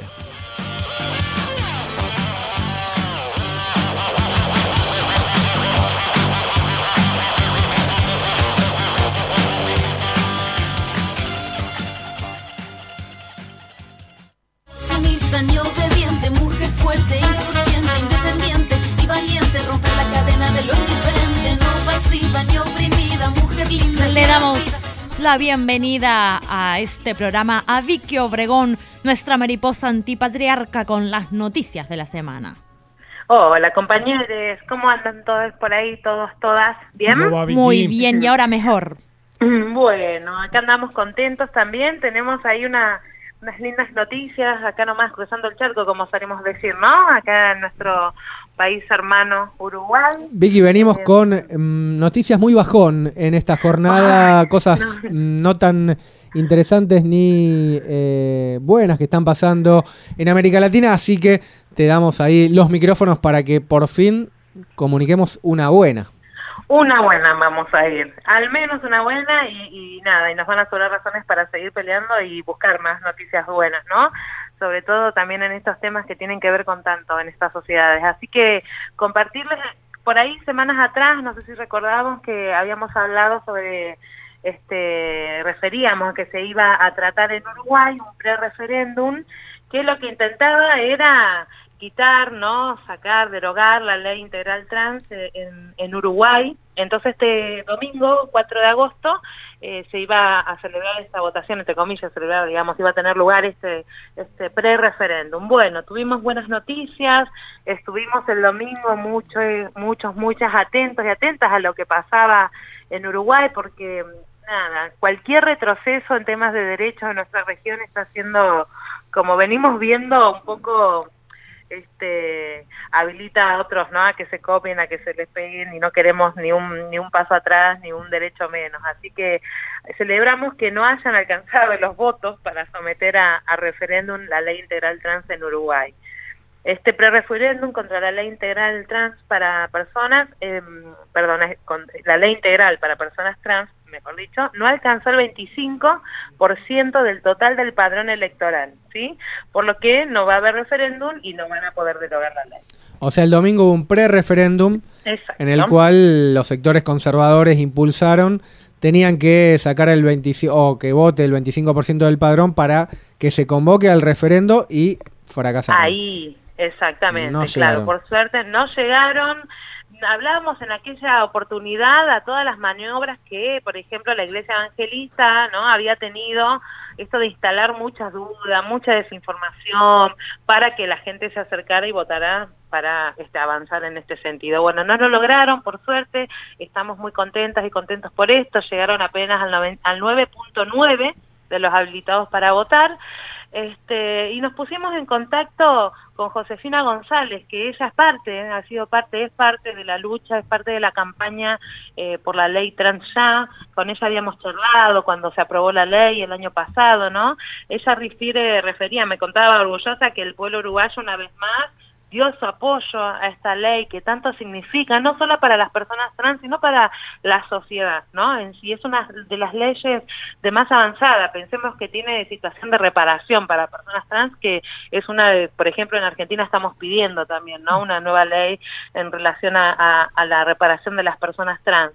Sumisa ni obediente, mujer fuerte, insurgente, independiente y valiente, romper la cadena de lo indiferente, no pasiva ni oprimida, mujer linda. Le damos la bienvenida a este programa a Vicky Obregón, nuestra mariposa antipatriarca, con las noticias de la semana. Hola compañeros, ¿cómo andan todos por ahí, todos, todas? ¿Bien? Muy bien, y ahora mejor. Bueno, acá andamos contentos también, tenemos ahí unas lindas noticias, acá nomás cruzando el charco, como solemos decir, ¿no? Acá en nuestro país hermano Uruguay. Vicky, venimos con noticias muy bajón en esta jornada, cosas no tan interesantes ni buenas que están pasando en América Latina, así que te damos ahí los micrófonos para que por fin comuniquemos una buena. Una buena vamos a ir, al menos una buena y nada, y nos van a sobrar razones para seguir peleando y buscar más noticias buenas, ¿no? Sobre todo también en estos temas que tienen que ver con tanto en estas sociedades. Así que compartirles, por ahí semanas atrás, no sé si recordamos que habíamos hablado sobre, referíamos que se iba a tratar en Uruguay un pre-referéndum, que lo que intentaba era quitar, ¿no? Sacar, derogar la ley integral trans en Uruguay. Entonces este domingo, 4 de agosto, se iba a celebrar esta votación, entre comillas, celebrar, digamos, iba a tener lugar este pre-referéndum. Bueno, tuvimos buenas noticias, estuvimos el domingo muchas atentos y atentas a lo que pasaba en Uruguay, porque nada, cualquier retroceso en temas de derechos en nuestra región está siendo, como venimos viendo, un poco habilita a otros, ¿no? A que se copien, a que se les peguen, y no queremos ni un paso atrás, ni un derecho menos. Así que celebramos que no hayan alcanzado los votos para someter a referéndum la ley integral trans en Uruguay. Este pre-referéndum contra la ley integral trans para personas, la ley integral para personas trans, mejor dicho, no alcanzó el 25% del total del padrón electoral, ¿sí? Por lo que no va a haber referéndum y no van a poder derogar la ley. O sea, el domingo hubo un pre-referéndum en el cual los sectores conservadores impulsaron, tenían que sacar el 25% o que vote el 25% del padrón para que se convoque al referendo y fracasaron. Ahí, exactamente, No claro, llegaron. por suerte no llegaron. Hablábamos en aquella oportunidad a todas las maniobras que, por ejemplo, la Iglesia Evangelista, ¿no? Había tenido, esto de instalar muchas dudas, mucha desinformación, para que la gente se acercara y votara para avanzar en este sentido. Bueno, no lo lograron, por suerte, estamos muy contentas y contentos por esto, llegaron apenas al 9.9 de los habilitados para votar, y nos pusimos en contacto con Josefina González, que ella es parte de la lucha, es parte de la campaña por la ley trans ya. Con ella habíamos charlado cuando se aprobó la ley el año pasado, ¿no? Ella refería, me contaba orgullosa que el pueblo uruguayo una vez más dio su apoyo a esta ley que tanto significa, no solo para las personas trans, sino para la sociedad, ¿no? En sí es una de las leyes de más avanzada. Pensemos que tiene situación de reparación para personas trans, que es una de, por ejemplo, en Argentina estamos pidiendo también, ¿no? Una nueva ley en relación a la reparación de las personas trans.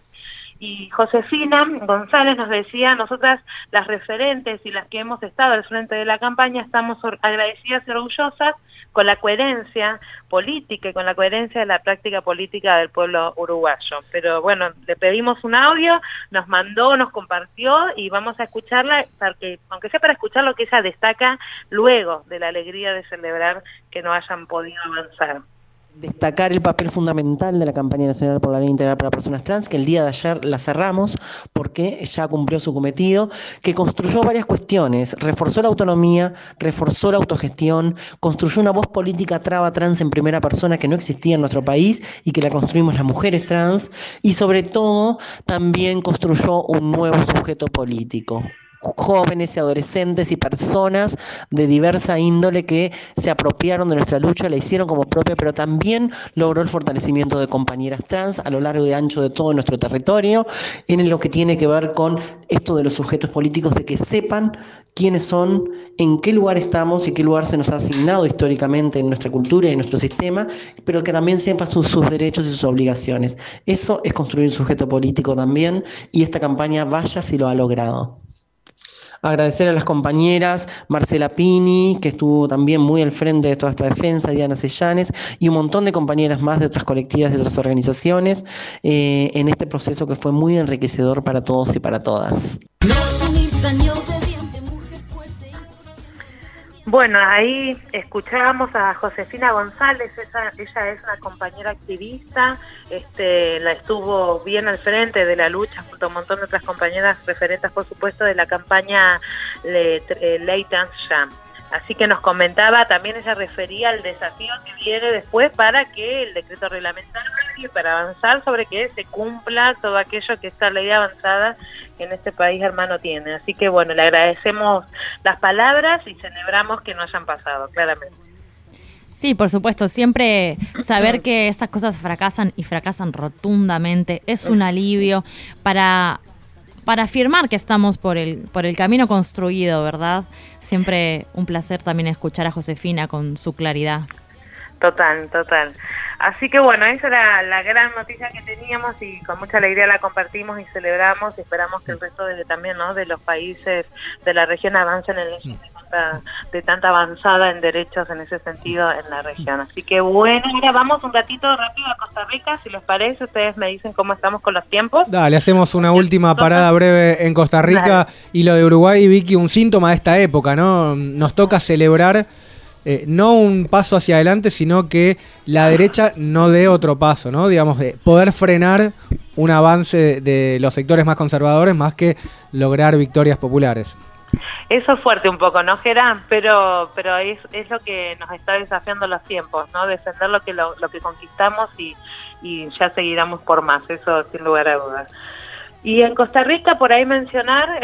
Y Josefina González nos decía, nosotras las referentes y las que hemos estado al frente de la campaña estamos agradecidas y orgullosas con la coherencia política y con la coherencia de la práctica política del pueblo uruguayo. Pero bueno, le pedimos un audio, nos mandó, nos compartió y vamos a escucharla, porque, aunque sea para escuchar lo que ella destaca luego de la alegría de celebrar que no hayan podido avanzar. Destacar el papel fundamental de la campaña nacional por la ley integral para personas trans, que el día de ayer la cerramos porque ya cumplió su cometido, que construyó varias cuestiones, reforzó la autonomía, reforzó la autogestión, construyó una voz política traba trans en primera persona que no existía en nuestro país y que la construimos las mujeres trans, y sobre todo también construyó un nuevo sujeto político. Jóvenes y adolescentes y personas de diversa índole que se apropiaron de nuestra lucha, la hicieron como propia, pero también logró el fortalecimiento de compañeras trans a lo largo y ancho de todo nuestro territorio, en lo que tiene que ver con esto de los sujetos políticos, de que sepan quiénes son, en qué lugar estamos y qué lugar se nos ha asignado históricamente en nuestra cultura y en nuestro sistema, pero que también sepan sus derechos y sus obligaciones. Eso es construir un sujeto político también, y esta campaña vaya si lo ha logrado. Agradecer a las compañeras Marcela Pini, que estuvo también muy al frente de toda esta defensa, Diana Sellanes, y un montón de compañeras más de otras colectivas, de otras organizaciones, en este proceso que fue muy enriquecedor para todos y para todas. Bueno, ahí escuchábamos a Josefina González, ella es una compañera activista, la estuvo bien al frente de la lucha junto a un montón de otras compañeras referentes, por supuesto, de la campaña Ley Trans Ya. Así que nos comentaba, también ella refería al desafío que viene después para que el decreto reglamentario, para avanzar sobre que se cumpla todo aquello que esta ley avanzada en este país hermano tiene. Así que bueno, le agradecemos las palabras y celebramos que no hayan pasado, claramente. Sí, por supuesto, siempre saber que esas cosas fracasan y fracasan rotundamente es un alivio para afirmar que estamos por el camino construido, ¿verdad? Siempre un placer también escuchar a Josefina con su claridad. Total. Así que bueno, esa era la gran noticia que teníamos y con mucha alegría la compartimos y celebramos y esperamos que el resto también, ¿no?, de los países de la región avancen en leyes de tanta avanzada en derechos en ese sentido en la región. Así que bueno, ahora vamos un ratito rápido a Costa Rica, si les parece, ustedes me dicen cómo estamos con los tiempos. Dale, hacemos una última parada breve en Costa Rica. Dale. Y lo de Uruguay, Vicky, un síntoma de esta época, ¿no? Nos toca celebrar no un paso hacia adelante, sino que la derecha no dé otro paso, ¿no? Digamos, poder frenar un avance de los sectores más conservadores más que lograr victorias populares. Eso es fuerte un poco, ¿no, Gerán? Pero es lo que nos está desafiando los tiempos, ¿no? Defender lo que conquistamos y ya seguiremos por más, eso sin lugar a dudas. Y en Costa Rica, por ahí mencionar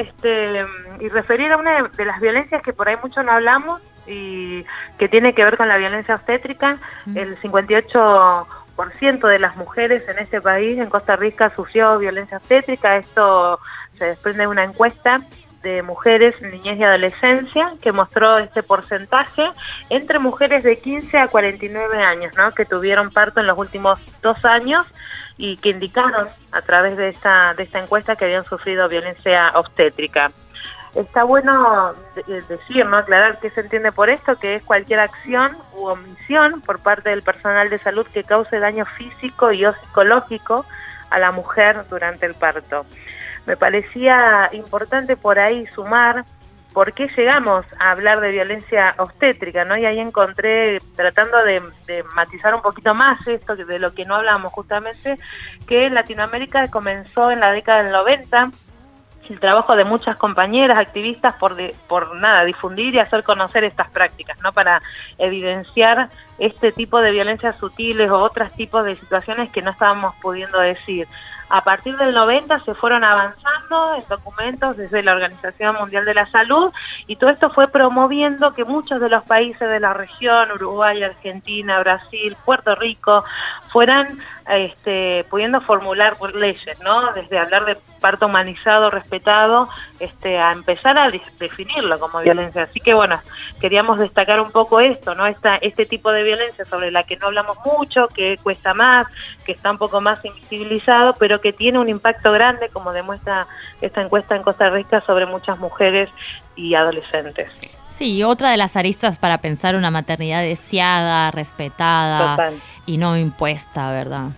y referir a una de las violencias que por ahí mucho no hablamos y que tiene que ver con la violencia obstétrica. El 58% de las mujeres en este país, en Costa Rica, sufrió violencia obstétrica. Esto se desprende de una encuesta de mujeres, niñez y adolescencia que mostró este porcentaje entre mujeres de 15 a 49 años, ¿no? Que tuvieron parto en los últimos 2 años y que indicaron a través de esta encuesta que habían sufrido violencia obstétrica. Está bueno decir, ¿no? Aclarar qué se entiende por esto, que es cualquier acción u omisión por parte del personal de salud que cause daño físico y o psicológico a la mujer durante el parto. Me parecía importante por ahí sumar por qué llegamos a hablar de violencia obstétrica, ¿no? Y ahí encontré, tratando de matizar un poquito más esto de lo que no hablamos justamente, que en Latinoamérica comenzó en la década del 90 el trabajo de muchas compañeras activistas por difundir y hacer conocer estas prácticas, ¿no? Para evidenciar este tipo de violencias sutiles o otros tipos de situaciones que no estábamos pudiendo decir. A partir del 90 se fueron avanzando en documentos desde la Organización Mundial de la Salud y todo esto fue promoviendo que muchos de los países de la región, Uruguay, Argentina, Brasil, Puerto Rico, fueran pudiendo formular leyes, ¿no? Desde hablar de parto humanizado, respetado, a empezar a definirlo como violencia. Así que bueno, queríamos destacar un poco esto, ¿no? Este tipo de violencia sobre la que no hablamos mucho, que cuesta más, que está un poco más invisibilizado, pero que tiene un impacto grande, como demuestra esta encuesta en Costa Rica, sobre muchas mujeres y adolescentes. Sí, otra de las aristas para pensar una maternidad deseada, respetada. Total. Y no impuesta, ¿verdad?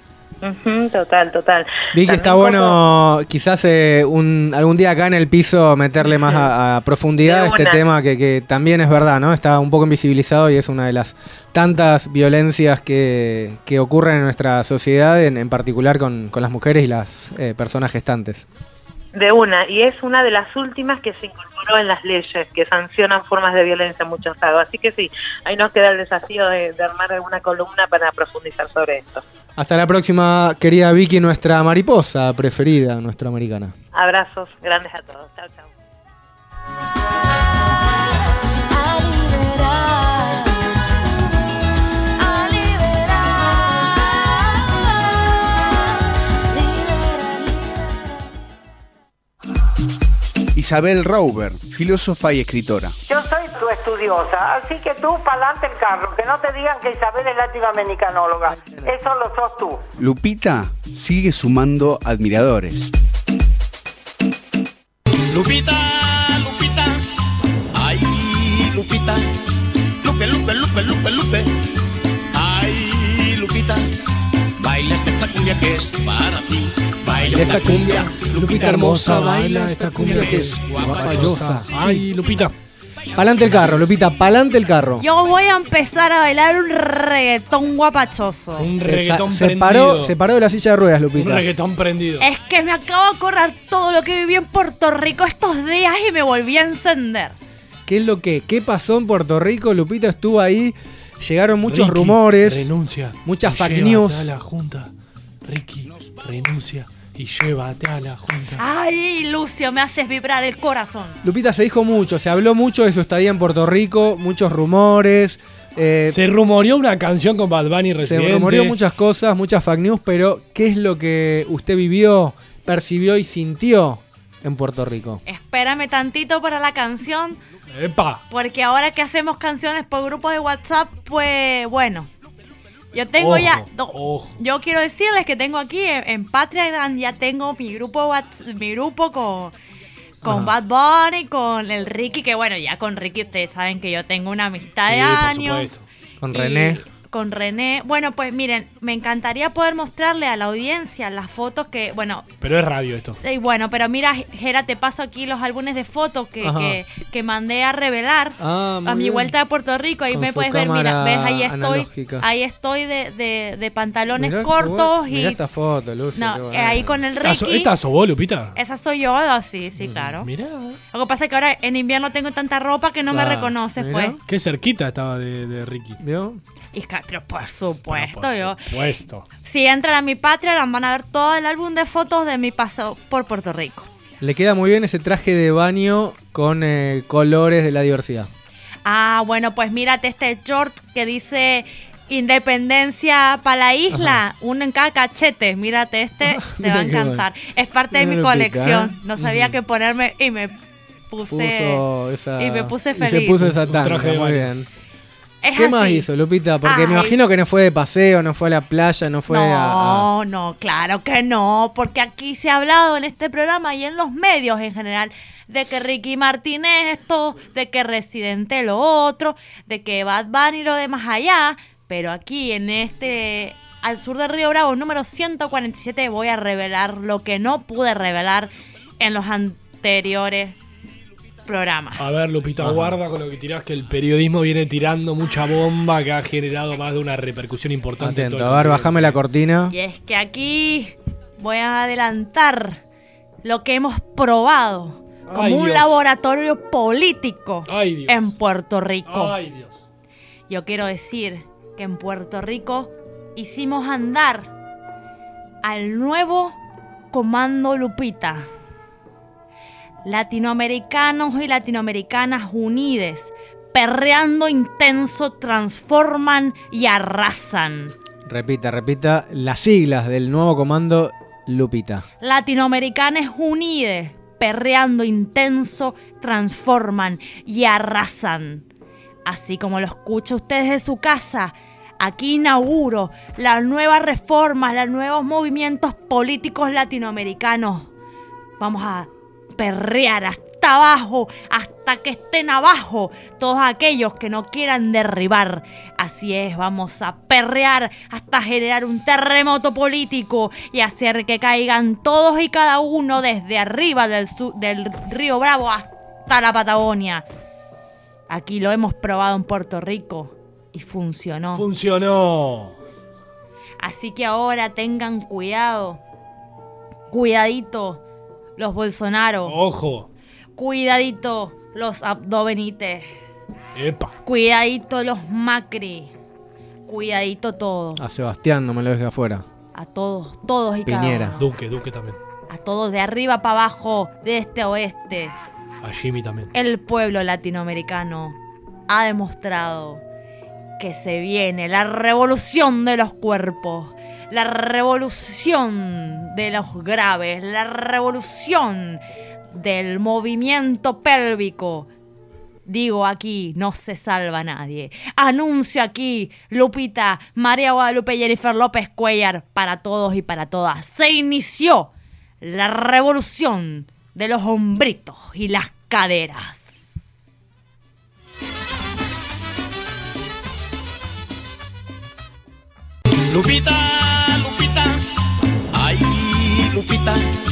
Total. Vicky, está bueno quizás algún día acá en el piso meterle más a profundidad este tema que también es verdad, ¿no? Está un poco invisibilizado y es una de las tantas violencias que ocurren en nuestra sociedad, en particular con las mujeres y las personas gestantes. Y es una de las últimas que se incorporó en las leyes que sancionan formas de violencia en muchos estados. Así que sí, ahí nos queda el desafío de armar alguna columna para profundizar sobre esto. Hasta la próxima, querida Vicky, nuestra mariposa preferida, nuestra americana. Abrazos grandes a todos. Chao, chao. Isabel Rauber, filósofa y escritora. Yo soy tu estudiosa, así que tú pa'lante el carro, que no te digan que Isabel es latinoamericanóloga, eso lo sos tú. Lupita sigue sumando admiradores. Lupita, ay Lupita, Lupe, ay Lupita, baila esta cumbia que es para ti. Baila esta cumbia, Lupita hermosa, baila esta cumbia que es guapayosa. Ay, Lupita. Pa'lante el carro, Lupita, pa'lante el carro. Yo voy a empezar a bailar un reggaetón guapachoso. Un reggaetón prendido. Se paró de la silla de ruedas, Lupita. Un reggaetón prendido. Es que me acabo de acordar todo lo que viví en Puerto Rico estos días y me volví a encender. ¿Qué pasó en Puerto Rico? Lupita estuvo ahí, llegaron muchos rumores. Renuncia. Muchas fake news. A la Junta. Ricky, renuncia y llévate a la Junta. Ay, Lucio, me haces vibrar el corazón. Lupita, se dijo mucho, se habló mucho de su estadía en Puerto Rico, muchos rumores. Se rumoreó una canción con Bad Bunny Residente. Se rumoreó muchas cosas, muchas fake news, pero ¿qué es lo que usted vivió, percibió y sintió en Puerto Rico? Espérame tantito para la canción. ¡Epa! Porque ahora que hacemos canciones por grupo de WhatsApp, pues bueno. Yo tengo yo quiero decirles que tengo aquí en Patreon, ya tengo mi grupo Con Bad Bunny, con el Ricky, que bueno, ya con Ricky ustedes saben que yo tengo una amistad de años. Con René. Con René. Bueno, pues miren, me encantaría poder mostrarle a la audiencia las fotos que, bueno... Pero es radio esto. Y bueno, pero mira, Jera, te paso aquí los álbumes de fotos que mandé a revelar a mi bien. vuelta a Puerto Rico. Ahí Con me su puedes ver, mira, ves, ahí estoy de pantalones cortos. Mirá y esta foto, Lucy. no, ahí con el Ricky. ¿Esta sos vos, Lupita? Esa soy yo, sí, claro. Mirá. Lo que pasa es que ahora en invierno tengo tanta ropa que no me reconoces, pues. Qué cerquita estaba de Ricky. ¿Vio? Pero por supuesto, Puesto. Si entran a mi Patreon van a ver todo el álbum de fotos de mi paso por Puerto Rico. Le queda muy bien ese traje de baño con colores de la diversidad. Ah, bueno, pues mírate este short que dice Independencia para la isla, uno en cada cachete. Mírate este, te va a encantar. Es parte de mi colección. No sabía qué ponerme y me puse feliz. Y se puso esa tanga, muy bien. Es ¿Qué así. más hizo, Lupita? Porque me imagino que no fue de paseo, no fue a la playa, no fue No, claro que no, porque aquí se ha hablado en este programa y en los medios en general de que Ricky Martínez esto, de que Residente lo otro, de que Bad Bunny lo de más allá, pero aquí en al sur del Río Bravo, número 147, voy a revelar lo que no pude revelar en los anteriores programas. A ver, Lupita, guarda con lo que tirás, que el periodismo viene tirando mucha bomba que ha generado más de una repercusión importante. Atento, a ver, bajame la cortina. Y es que aquí voy a adelantar lo que hemos probado como un laboratorio político en Puerto Rico. Ay, Dios. Yo quiero decir que en Puerto Rico hicimos andar al nuevo Comando Lupita. Latinoamericanos y latinoamericanas unides, perreando intenso, transforman y arrasan. Repita las siglas del nuevo comando Lupita. Latinoamericanas unides, perreando intenso, transforman y arrasan. Así como lo escucha usted desde su casa, aquí inauguro las nuevas reformas, los nuevos movimientos políticos latinoamericanos. Vamos a perrear hasta abajo, hasta que estén abajo todos aquellos que no quieran derribar. Así es, vamos a perrear hasta generar un terremoto político y hacer que caigan todos y cada uno desde arriba del Río Bravo hasta la Patagonia. Aquí lo hemos probado en Puerto Rico y funcionó. Funcionó. Así que ahora tengan cuidado. Cuidadito los Bolsonaro. Ojo. Cuidadito los Abdobenites. Epa. Cuidadito los Macri. Cuidadito todos. A Sebastián no me lo deje afuera. A todos y Piñera. cada uno. Duque también. A todos de arriba para abajo, de este a oeste. A Jimmy también. El pueblo latinoamericano ha demostrado que se viene la revolución de los cuerpos, la revolución de los graves, la revolución del movimiento pélvico. Digo aquí, no se salva nadie. Anuncio aquí, Lupita, María Guadalupe y Jennifer López Cuellar, para todos y para todas. Se inició la revolución de los hombritos y las caderas. Lupita, Lupita, ay, Lupita,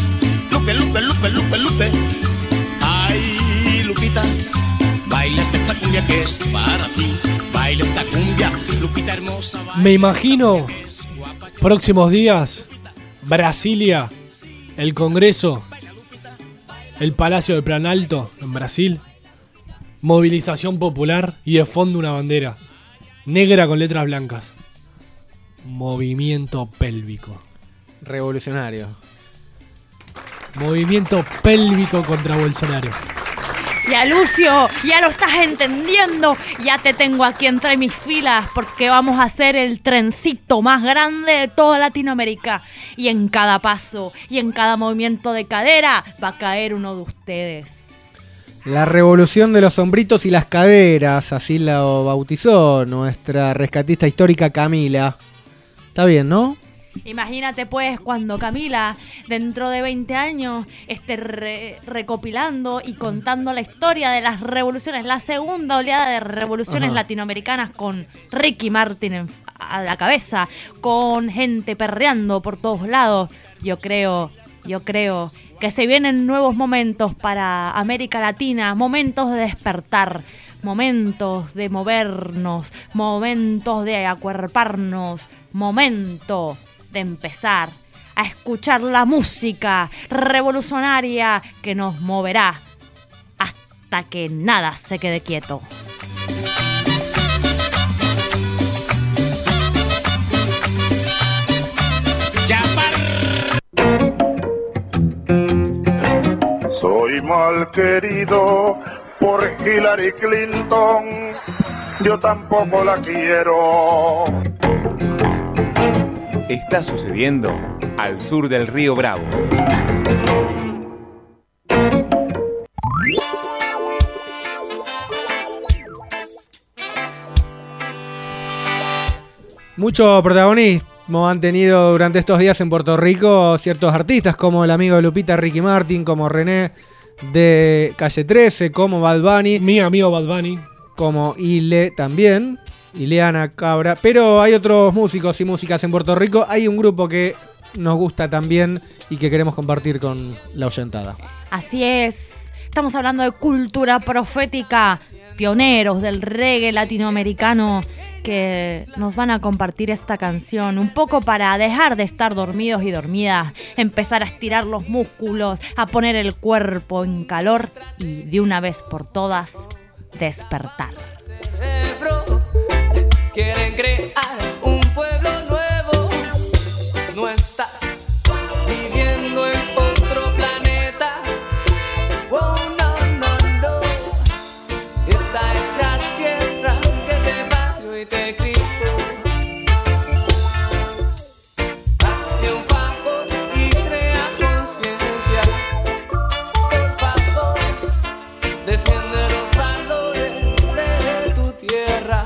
Lupe, ay, Lupita, baila esta cumbia que es para ti, baila esta cumbia, Lupita hermosa. Me imagino, próximos días, Brasilia, el Congreso, el Palacio de Planalto en Brasil, movilización popular y de fondo una bandera negra con letras blancas. Movimiento pélvico. Revolucionario. Movimiento pélvico contra Bolsonaro. Ya, Lucio, ya lo estás entendiendo. Ya te tengo aquí entre mis filas porque vamos a hacer el trencito más grande de toda Latinoamérica. Y en cada paso y en cada movimiento de cadera va a caer uno de ustedes. La revolución de los hombritos y las caderas, así lo bautizó nuestra rescatista histórica Camila. Está bien, ¿no? Imagínate pues cuando Camila, dentro de 20 años, esté recopilando y contando la historia de las revoluciones, la segunda oleada de revoluciones latinoamericanas, con Ricky Martin a la cabeza, con gente perreando por todos lados. Yo creo que se vienen nuevos momentos para América Latina, momentos de despertar, momentos de movernos, momentos de acuerparnos, momento de empezar a escuchar la música revolucionaria que nos moverá hasta que nada se quede quieto. Soy mal querido por Hillary Clinton, yo tampoco la quiero. Está sucediendo al sur del río Bravo. Mucho protagonismo han tenido durante estos días en Puerto Rico ciertos artistas como el amigo de Lupita, Ricky Martin, como René de Calle 13, como Bad Bunny. Mi amigo Bad Bunny. Como Ile también, Ileana Cabra. Pero hay otros músicos y músicas en Puerto Rico. Hay un grupo que nos gusta también y que queremos compartir con la oyentada. Así es. Estamos hablando de cultura profética, pioneros del reggae latinoamericano, que nos van a compartir esta canción un poco para dejar de estar dormidos y dormidas, empezar a estirar los músculos, a poner el cuerpo en calor y de una vez por todas despertar. Quieren crear un pueblo nuevo. No estás viviendo en otro planeta. Oh, no, no, no. Esta es la tierra que te parió y te crió. Hazte un favor y crea conciencia. Por favor, defiende los valores de tu tierra.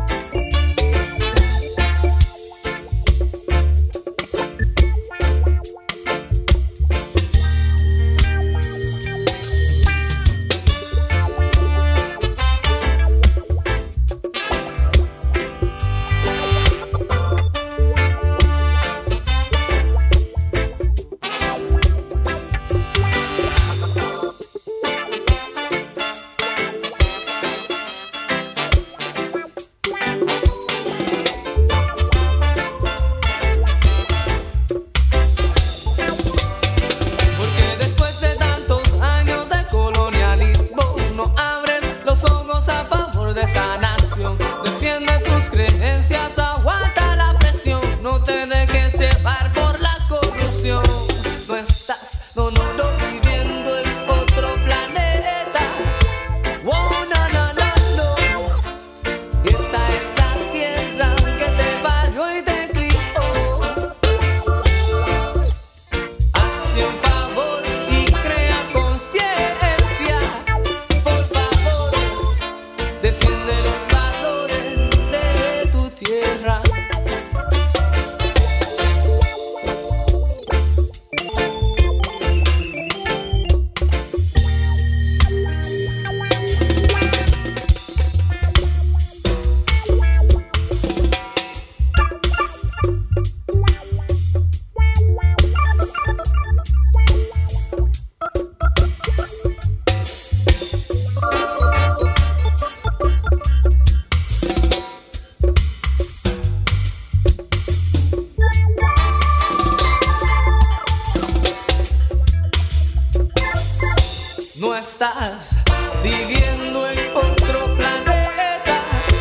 No estás viviendo en otro planeta.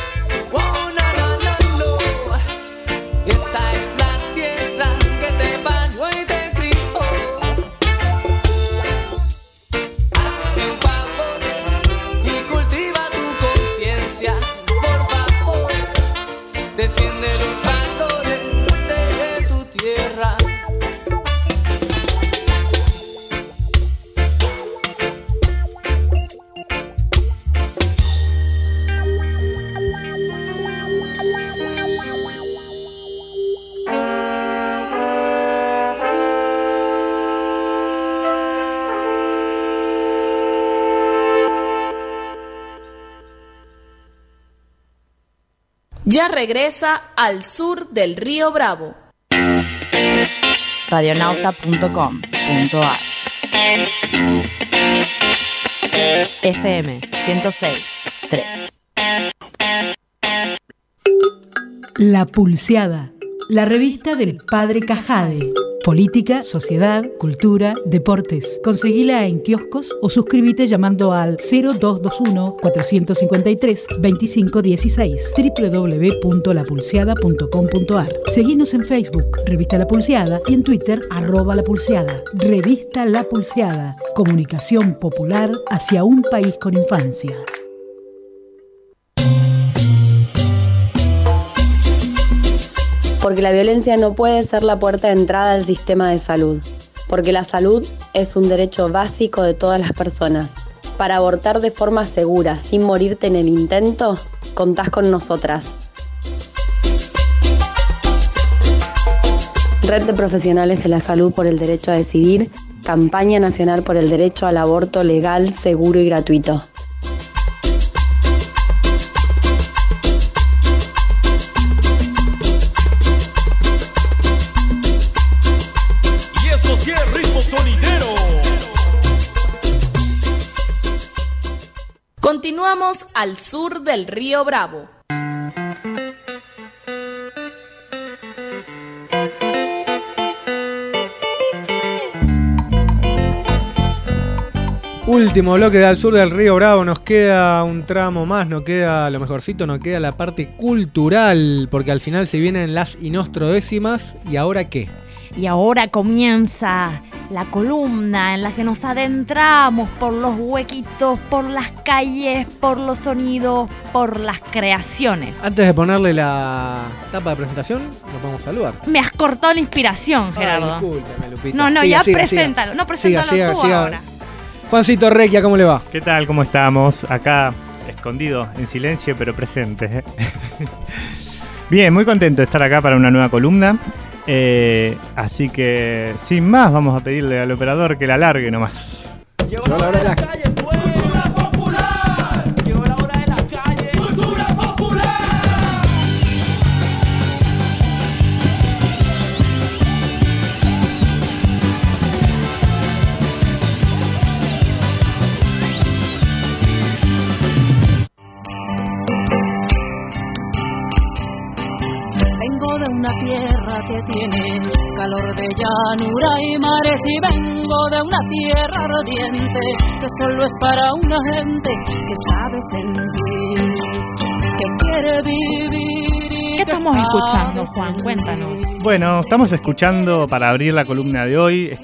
Oh, no, no, no, no. Esta es la tierra que te parió y te crió. Hazte un favor y cultiva tu conciencia. Por favor, defiende los valores de tu tierra. Ya regresa al sur del Río Bravo. Radionauta.com.ar FM 106.3. La Pulseada, la revista del Padre Cajade. Política, sociedad, cultura, deportes. Conseguila en kioscos o suscríbete llamando al 0221-453-2516 www.lapulseada.com.ar. Seguinos en Facebook, Revista La Pulseada, y en Twitter, @lapulseada. Revista La Pulseada. Comunicación popular hacia un país con infancia. Porque la violencia no puede ser la puerta de entrada al sistema de salud. Porque la salud es un derecho básico de todas las personas. Para abortar de forma segura, sin morirte en el intento, contás con nosotras. Red de Profesionales de la Salud por el Derecho a Decidir, Campaña Nacional por el Derecho al Aborto Legal, Seguro y Gratuito. Continuamos al sur del Río Bravo. Último bloque de Al Sur del Río Bravo, nos queda un tramo más, nos queda lo mejorcito, nos queda la parte cultural, porque al final se vienen las inostrodécimas. ¿Y ahora qué? Y ahora comienza la columna en la que nos adentramos por los huequitos, por las calles, por los sonidos, por las creaciones. Antes de ponerle la tapa de presentación, nos vamos a saludar. Me has cortado la inspiración, Gerardo. Discúlpeme, Lupita. No, Siga, ya siga, preséntalo. siga. No, preséntalo Siga, tú siga. ahora. Juancito Requia, ¿cómo le va? ¿Qué tal? ¿Cómo estamos? Acá, escondido, en silencio, pero presente. Bien, muy contento de estar acá para una nueva columna. Así que, sin más, vamos a pedirle al operador que la largue nomás. Llegó la hora de la calle, cultura popular. Llegó la hora de la calle, cultura popular. Vengo de una tierra que tiene calor de llanura y mares, y vengo de una tierra ardiente que solo es para una gente que sabe sentir, que quiere vivir. ¿Qué estamos escuchando, Juan? Cuéntanos. Bueno, estamos escuchando, para abrir la columna de hoy, el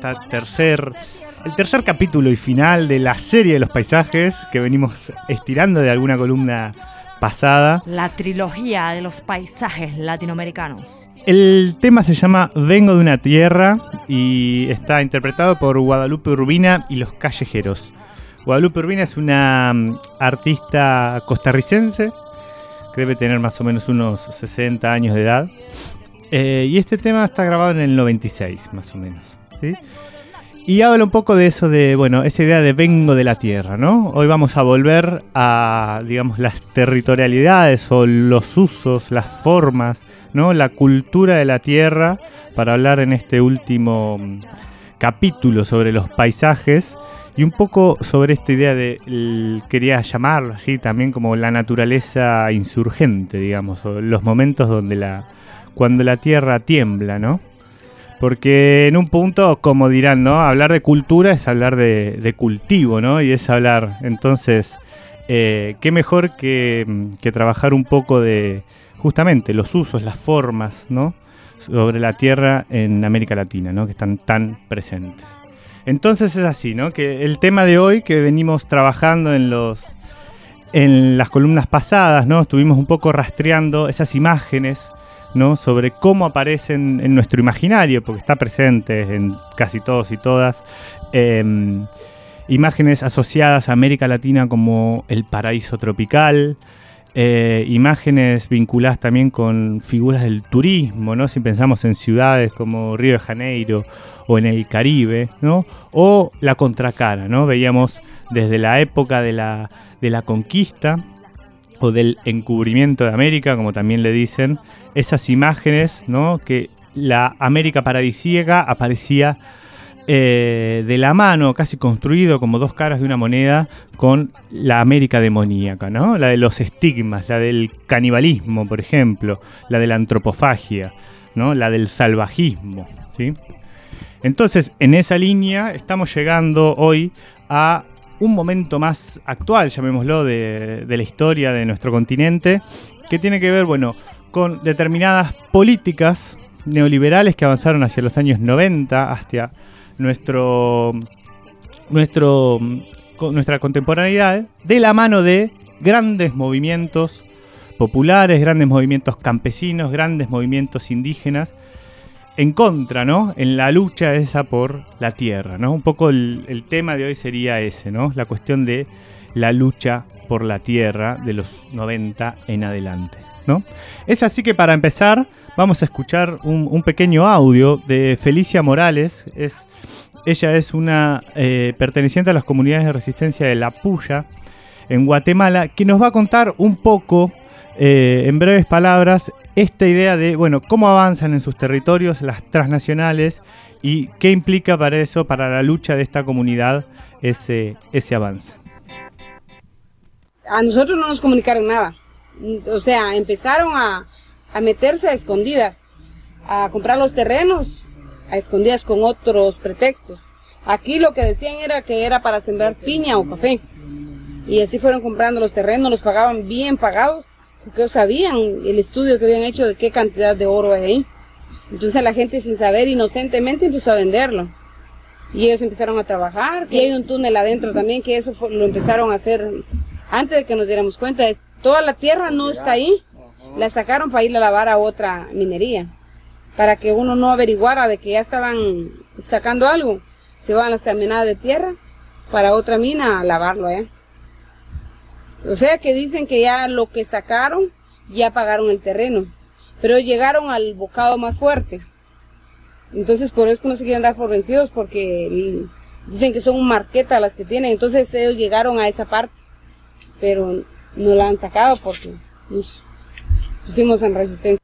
tercer capítulo y final de la serie de los paisajes que venimos estirando de alguna columna pasada. La trilogía de los paisajes latinoamericanos. El tema se llama Vengo de una tierra y está interpretado por Guadalupe Urbina y Los Callejeros. Guadalupe Urbina es una artista costarricense que debe tener más o menos unos 60 años de edad. Y este tema está grabado en el 96, más o menos, ¿sí? Y habla un poco de eso, de, bueno, esa idea de vengo de la tierra, ¿no? Hoy vamos a volver a, digamos, las territorialidades o los usos, las formas, ¿no? La cultura de la tierra, para hablar en este último capítulo sobre los paisajes y un poco sobre esta idea de, quería llamarlo así también como la naturaleza insurgente, digamos, o los momentos donde cuando la tierra tiembla, ¿no? Porque en un punto, como dirán, ¿no? Hablar de cultura es hablar de cultivo, ¿no? Y es hablar, entonces, qué mejor que trabajar un poco de, justamente, los usos, las formas, ¿no? Sobre la tierra en América Latina, ¿no? Que están tan presentes. Entonces es así, ¿no? Que el tema de hoy que venimos trabajando en las columnas pasadas, ¿no? Estuvimos un poco rastreando esas imágenes, ¿no? Sobre cómo aparecen en nuestro imaginario, porque está presente en casi todos y todas, imágenes asociadas a América Latina como el paraíso tropical, imágenes vinculadas también con figuras del turismo, ¿no? Si pensamos en ciudades como Río de Janeiro o en el Caribe, ¿no? O la contracara, ¿no? Veíamos desde la época de la conquista o del encubrimiento de América, como también le dicen, esas imágenes, ¿no? Que la América paradisíaca aparecía de la mano, casi construido como dos caras de una moneda, con la América demoníaca, ¿no? La de los estigmas, la del canibalismo, por ejemplo, la de la antropofagia, ¿no? La del salvajismo, ¿sí? Entonces, en esa línea estamos llegando hoy a un momento más actual, llamémoslo, de la historia de nuestro continente, que tiene que ver, bueno, con determinadas políticas neoliberales que avanzaron hacia los años 90, hacia nuestra contemporaneidad, de la mano de grandes movimientos populares, grandes movimientos campesinos, grandes movimientos indígenas, en contra, ¿no? En la lucha esa por la tierra, ¿no? Un poco el tema de hoy sería ese, ¿no? La cuestión de la lucha por la tierra de los 90 en adelante, ¿no? Es así que para empezar vamos a escuchar un pequeño audio de Felicia Morales. Ella es una perteneciente a las comunidades de resistencia de La Puya, en Guatemala, que nos va a contar un poco, en breves palabras, esta idea de, bueno, cómo avanzan en sus territorios las transnacionales y qué implica para eso, para la lucha de esta comunidad, ese avance. A nosotros no nos comunicaron nada. O sea, empezaron a meterse a escondidas, a comprar los terrenos a escondidas con otros pretextos. Aquí lo que decían era que era para sembrar piña o café. Y así fueron comprando los terrenos, los pagaban bien pagados, porque ellos sabían el estudio que habían hecho de qué cantidad de oro hay ahí. Entonces la gente, sin saber, inocentemente empezó a venderlo. Y ellos empezaron a trabajar, y hay un túnel adentro también, que eso lo empezaron a hacer antes de que nos diéramos cuenta. Toda la tierra no está ahí, la sacaron para ir a lavar a otra minería, para que uno no averiguara de que ya estaban sacando algo. Se van las caminadas de tierra para otra mina a lavarlo allá. O sea que dicen que ya lo que sacaron, ya pagaron el terreno, pero llegaron al bocado más fuerte. Entonces por eso es que no se quieren dar por vencidos, porque dicen que son marquetas las que tienen. Entonces ellos llegaron a esa parte, pero no la han sacado porque nos pusimos en resistencia.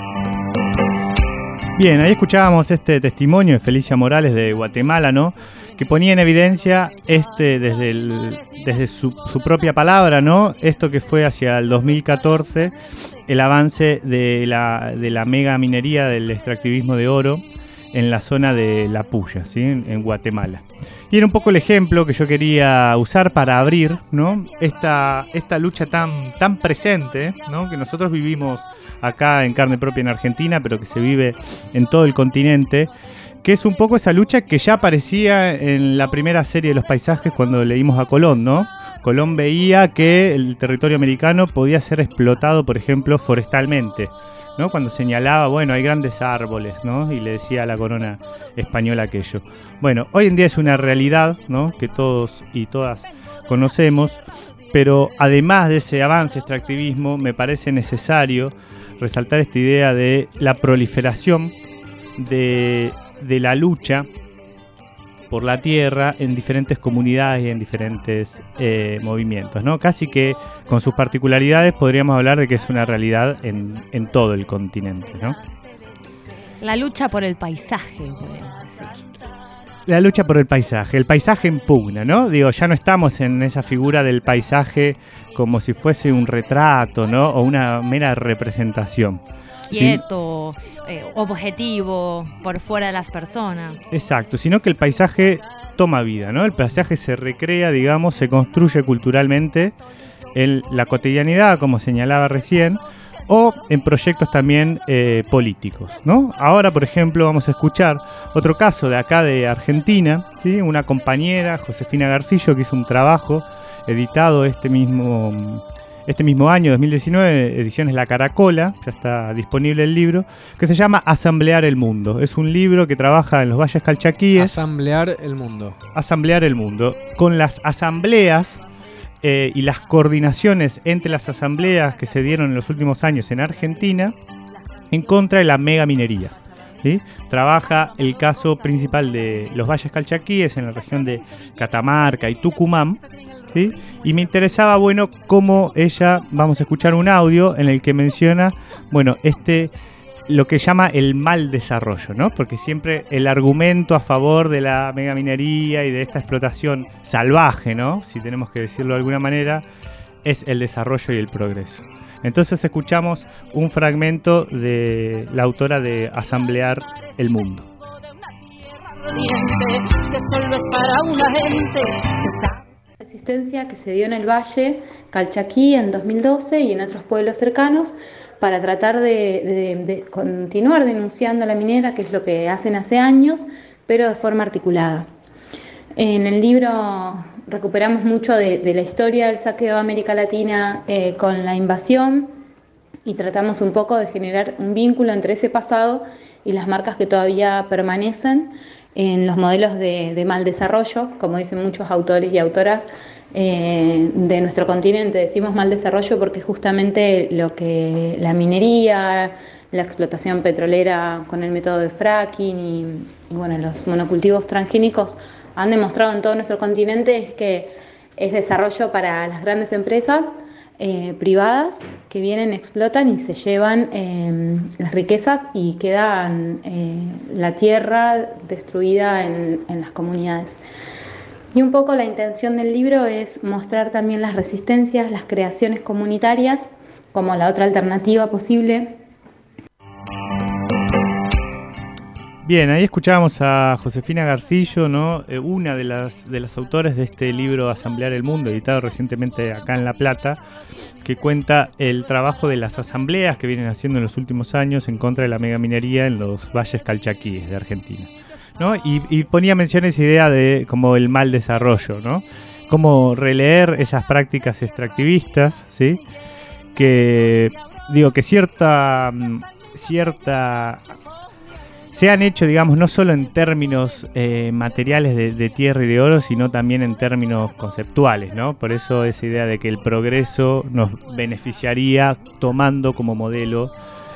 Bien, ahí escuchábamos este testimonio de Felicia Morales de Guatemala, ¿no? Que ponía en evidencia desde su propia palabra, ¿no? Esto que fue hacia el 2014, el avance de la mega minería del extractivismo de oro en la zona de La Puya, ¿sí? En Guatemala. Y era un poco el ejemplo que yo quería usar para abrir, ¿no? esta lucha tan presente, ¿no? Que nosotros vivimos acá en carne propia en Argentina, pero que se vive en todo el continente, que es un poco esa lucha que ya aparecía en la primera serie de Los Paisajes cuando leímos a Colón, ¿no? Colón veía que el territorio americano podía ser explotado, por ejemplo, forestalmente, ¿no? Cuando señalaba, bueno, hay grandes árboles, ¿no? Y le decía a la corona española aquello. Bueno, hoy en día es una realidad, ¿no? Que todos y todas conocemos, pero además de ese avance extractivismo, me parece necesario resaltar esta idea de la proliferación de la lucha por la tierra en diferentes comunidades y en diferentes movimientos, ¿no? Casi que con sus particularidades podríamos hablar de que es una realidad en todo el continente, ¿no? La lucha por el paisaje, podríamos decir. La lucha por el paisaje en pugna, ¿no? Digo, ya no estamos en esa figura del paisaje como si fuese un retrato, ¿no? O una mera representación. Quieto, objetivo, por fuera de las personas. Exacto, sino que el paisaje toma vida, ¿no? El paisaje se recrea, digamos, se construye culturalmente en la cotidianidad, como señalaba recién, o en proyectos también políticos, ¿no? Ahora, por ejemplo, vamos a escuchar otro caso de acá de Argentina, ¿sí? Una compañera, Josefina Garcillo, que hizo un trabajo editado este mismo año, 2019, Ediciones La Caracola, ya está disponible el libro, que se llama Asamblear el Mundo. Es un libro que trabaja en los valles calchaquíes. Asamblear el mundo. Asamblear el mundo. Con las asambleas y las coordinaciones entre las asambleas que se dieron en los últimos años en Argentina en contra de la megaminería, ¿sí? Trabaja el caso principal de los valles calchaquíes en la región de Catamarca y Tucumán, ¿sí? Y me interesaba, bueno, cómo ella, vamos a escuchar un audio en el que menciona, bueno, lo que llama el mal desarrollo, ¿no? Porque siempre el argumento a favor de la megaminería y de esta explotación salvaje, ¿no? Si tenemos que decirlo de alguna manera, es el desarrollo y el progreso. Entonces escuchamos un fragmento de la autora de Asamblear el Mundo. Que solo es para una gente. Resistencia que se dio en el Valle Calchaquí en 2012 y en otros pueblos cercanos para tratar de continuar denunciando a la minera, que es lo que hacen hace años, pero de forma articulada. En el libro recuperamos mucho de la historia del saqueo de América Latina con la invasión y tratamos un poco de generar un vínculo entre ese pasado y las marcas que todavía permanecen en los modelos de mal desarrollo, como dicen muchos autores y autoras de nuestro continente. Decimos mal desarrollo porque justamente lo que la minería, la explotación petrolera con el método de fracking y bueno, los monocultivos transgénicos han demostrado en todo nuestro continente es que es desarrollo para las grandes empresas privadas que vienen, explotan y se llevan las riquezas y quedan la tierra destruida en las comunidades. Y un poco la intención del libro es mostrar también las resistencias, las creaciones comunitarias como la otra alternativa posible. Bien, ahí escuchábamos a Josefina Garcillo, ¿no? Una de las autores de este libro Asamblear el Mundo, editado recientemente acá en La Plata, que cuenta el trabajo de las asambleas que vienen haciendo en los últimos años en contra de la megaminería en los valles calchaquíes de Argentina, ¿no? Y ponía mención a esa idea de como el mal desarrollo, ¿no? Cómo releer esas prácticas extractivistas, ¿sí? Que digo que cierta se han hecho, digamos, no solo en términos materiales de tierra y de oro, sino también en términos conceptuales, ¿no? Por eso esa idea de que el progreso nos beneficiaría tomando como modelo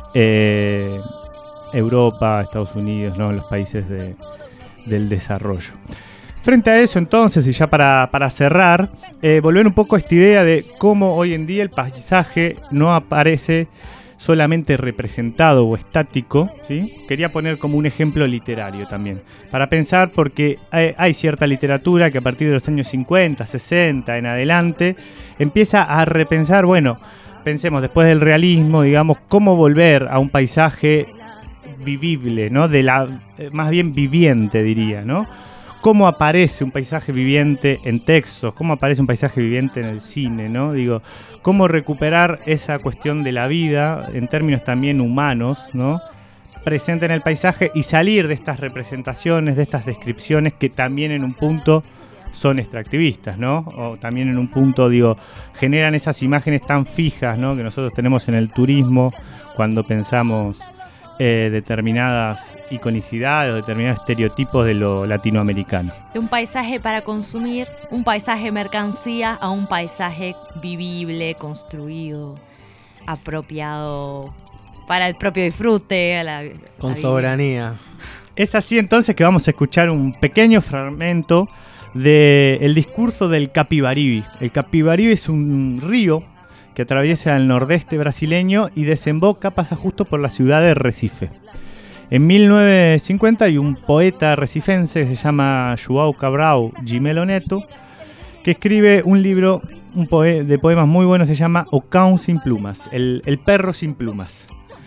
Europa, Estados Unidos, ¿no? Los países del desarrollo. Frente a eso, entonces, y ya para cerrar, volver un poco a esta idea de cómo hoy en día el paisaje no aparece solamente representado o estático, ¿sí? Quería poner como un ejemplo literario también, para pensar, porque hay cierta literatura que a partir de los años 50, 60 en adelante, empieza a repensar, bueno, pensemos después del realismo, digamos, cómo volver a un paisaje vivible, ¿no? Más bien viviente, diría, ¿no? Cómo aparece un paisaje viviente en textos, cómo aparece un paisaje viviente en el cine, ¿no? Digo, cómo recuperar esa cuestión de la vida en términos también humanos, ¿no? Presente en el paisaje y salir de estas representaciones, de estas descripciones que también en un punto son extractivistas, ¿no? O también en un punto, digo, generan esas imágenes tan fijas, ¿no? Que nosotros tenemos en el turismo cuando pensamos determinadas iconicidades o determinados estereotipos de lo latinoamericano. De un paisaje para consumir, un paisaje mercancía, a un paisaje vivible, construido, apropiado para el propio disfrute. Con soberanía. Es así entonces que vamos a escuchar un pequeño fragmento del discurso del Capibaribe. El Capibaribe es un río que atraviesa el nordeste brasileño y desemboca, pasa justo por la ciudad de Recife. En 1950 hay un poeta recifense que se llama João Cabral Gimelo Neto, que escribe un libro de poemas muy bueno, se llama O Cão Sin Plumas, el perro sin plumas.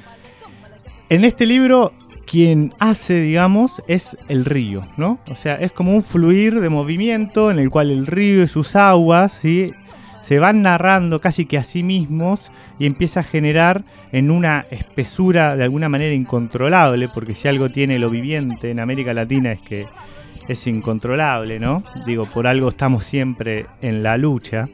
En este libro, quien hace, digamos, es el río, ¿no? O sea, es como un fluir de movimiento en el cual el río y sus aguas, ¿sí?, se van narrando casi que a sí mismos y empieza a generar en una espesura de alguna manera incontrolable, porque si algo tiene lo viviente en América Latina es que es incontrolable, ¿no? Digo, por algo estamos siempre en la lucha.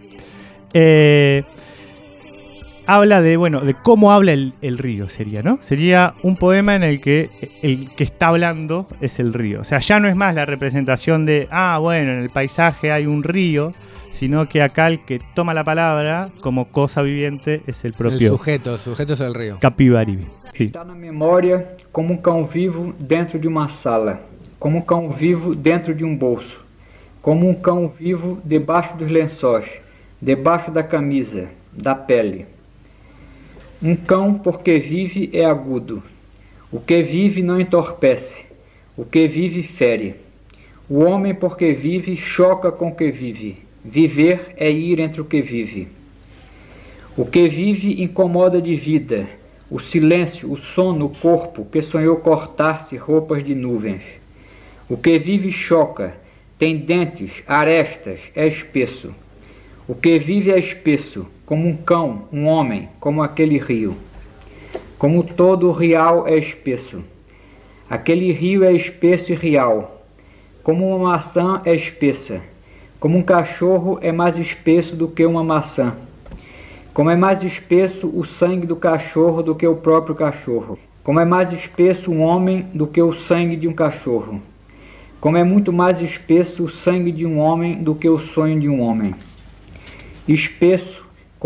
Habla de cómo habla el río, sería, ¿no? Sería un poema en el que está hablando es el río. O sea, ya no es más la representación de, bueno, en el paisaje hay un río, sino que acá el que toma la palabra como cosa viviente es el propio... El sujeto es el río. Capibaribe. Sí. Está na memória como cão vivo dentro de uma sala, como cão vivo dentro de bolso. como um cão vivo debaixo dos lençóis, debaixo da camisa, da pele. Um cão, porque vive, é agudo. O que vive não entorpece, o que vive fere. O homem, porque vive, choca com o que vive. Viver é ir entre o que vive. O que vive incomoda de vida, o silêncio, o sono, o corpo, que sonhou cortar-se roupas de nuvens. O que vive choca, tem dentes, arestas, é espesso. O que vive é espesso, como um cão, um homem, como aquele rio. Como todo o real é espesso. Aquele rio é espesso e real. Como uma maçã é espessa. Como um cachorro é mais espesso do que uma maçã. Como é mais espesso o sangue do cachorro do que o próprio cachorro. Como é mais espesso um homem do que o sangue de um cachorro. Como é muito mais espesso o sangue de um homem do que o sonho de um homem. Espeso.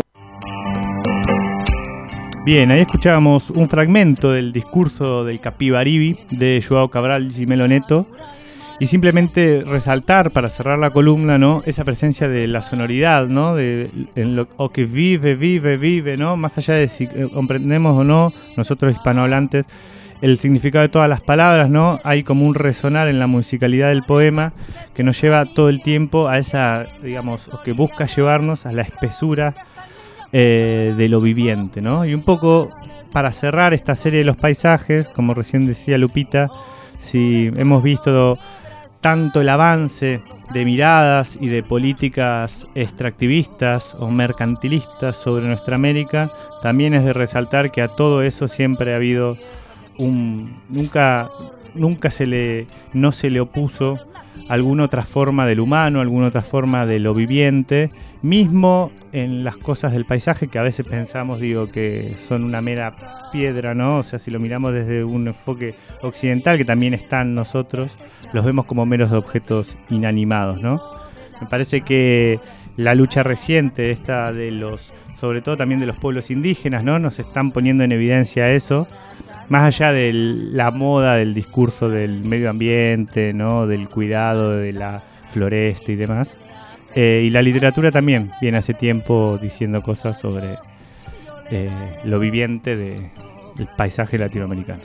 Bien, ahí escuchábamos un fragmento del discurso del Capibaribi de Joao Cabral Gimelo Neto y simplemente resaltar para cerrar la columna, ¿no?, esa presencia de la sonoridad, ¿no?, en lo que vive, ¿no?, más allá de si comprendemos o no nosotros hispanohablantes el significado de todas las palabras, ¿no? Hay como un resonar en la musicalidad del poema que nos lleva todo el tiempo a esa, digamos, o que busca llevarnos a la espesura de lo viviente, ¿no? Y un poco para cerrar esta serie de los paisajes, como recién decía Lupita, si hemos visto tanto el avance de miradas y de políticas extractivistas o mercantilistas sobre nuestra América, también es de resaltar que a todo eso siempre ha habido nunca no se le opuso alguna otra forma del humano, alguna otra forma de lo viviente, mismo en las cosas del paisaje que a veces pensamos, que son una mera piedra, ¿no? O sea, si lo miramos desde un enfoque occidental, que también está en nosotros, los vemos como meros objetos inanimados, ¿no? Me parece que la lucha reciente esta sobre todo también de los pueblos indígenas, ¿no?, nos están poniendo en evidencia eso. Más allá de la moda del discurso del medio ambiente, ¿no?, del cuidado de la floresta y demás. Y la literatura también viene hace tiempo diciendo cosas sobre lo viviente del paisaje latinoamericano.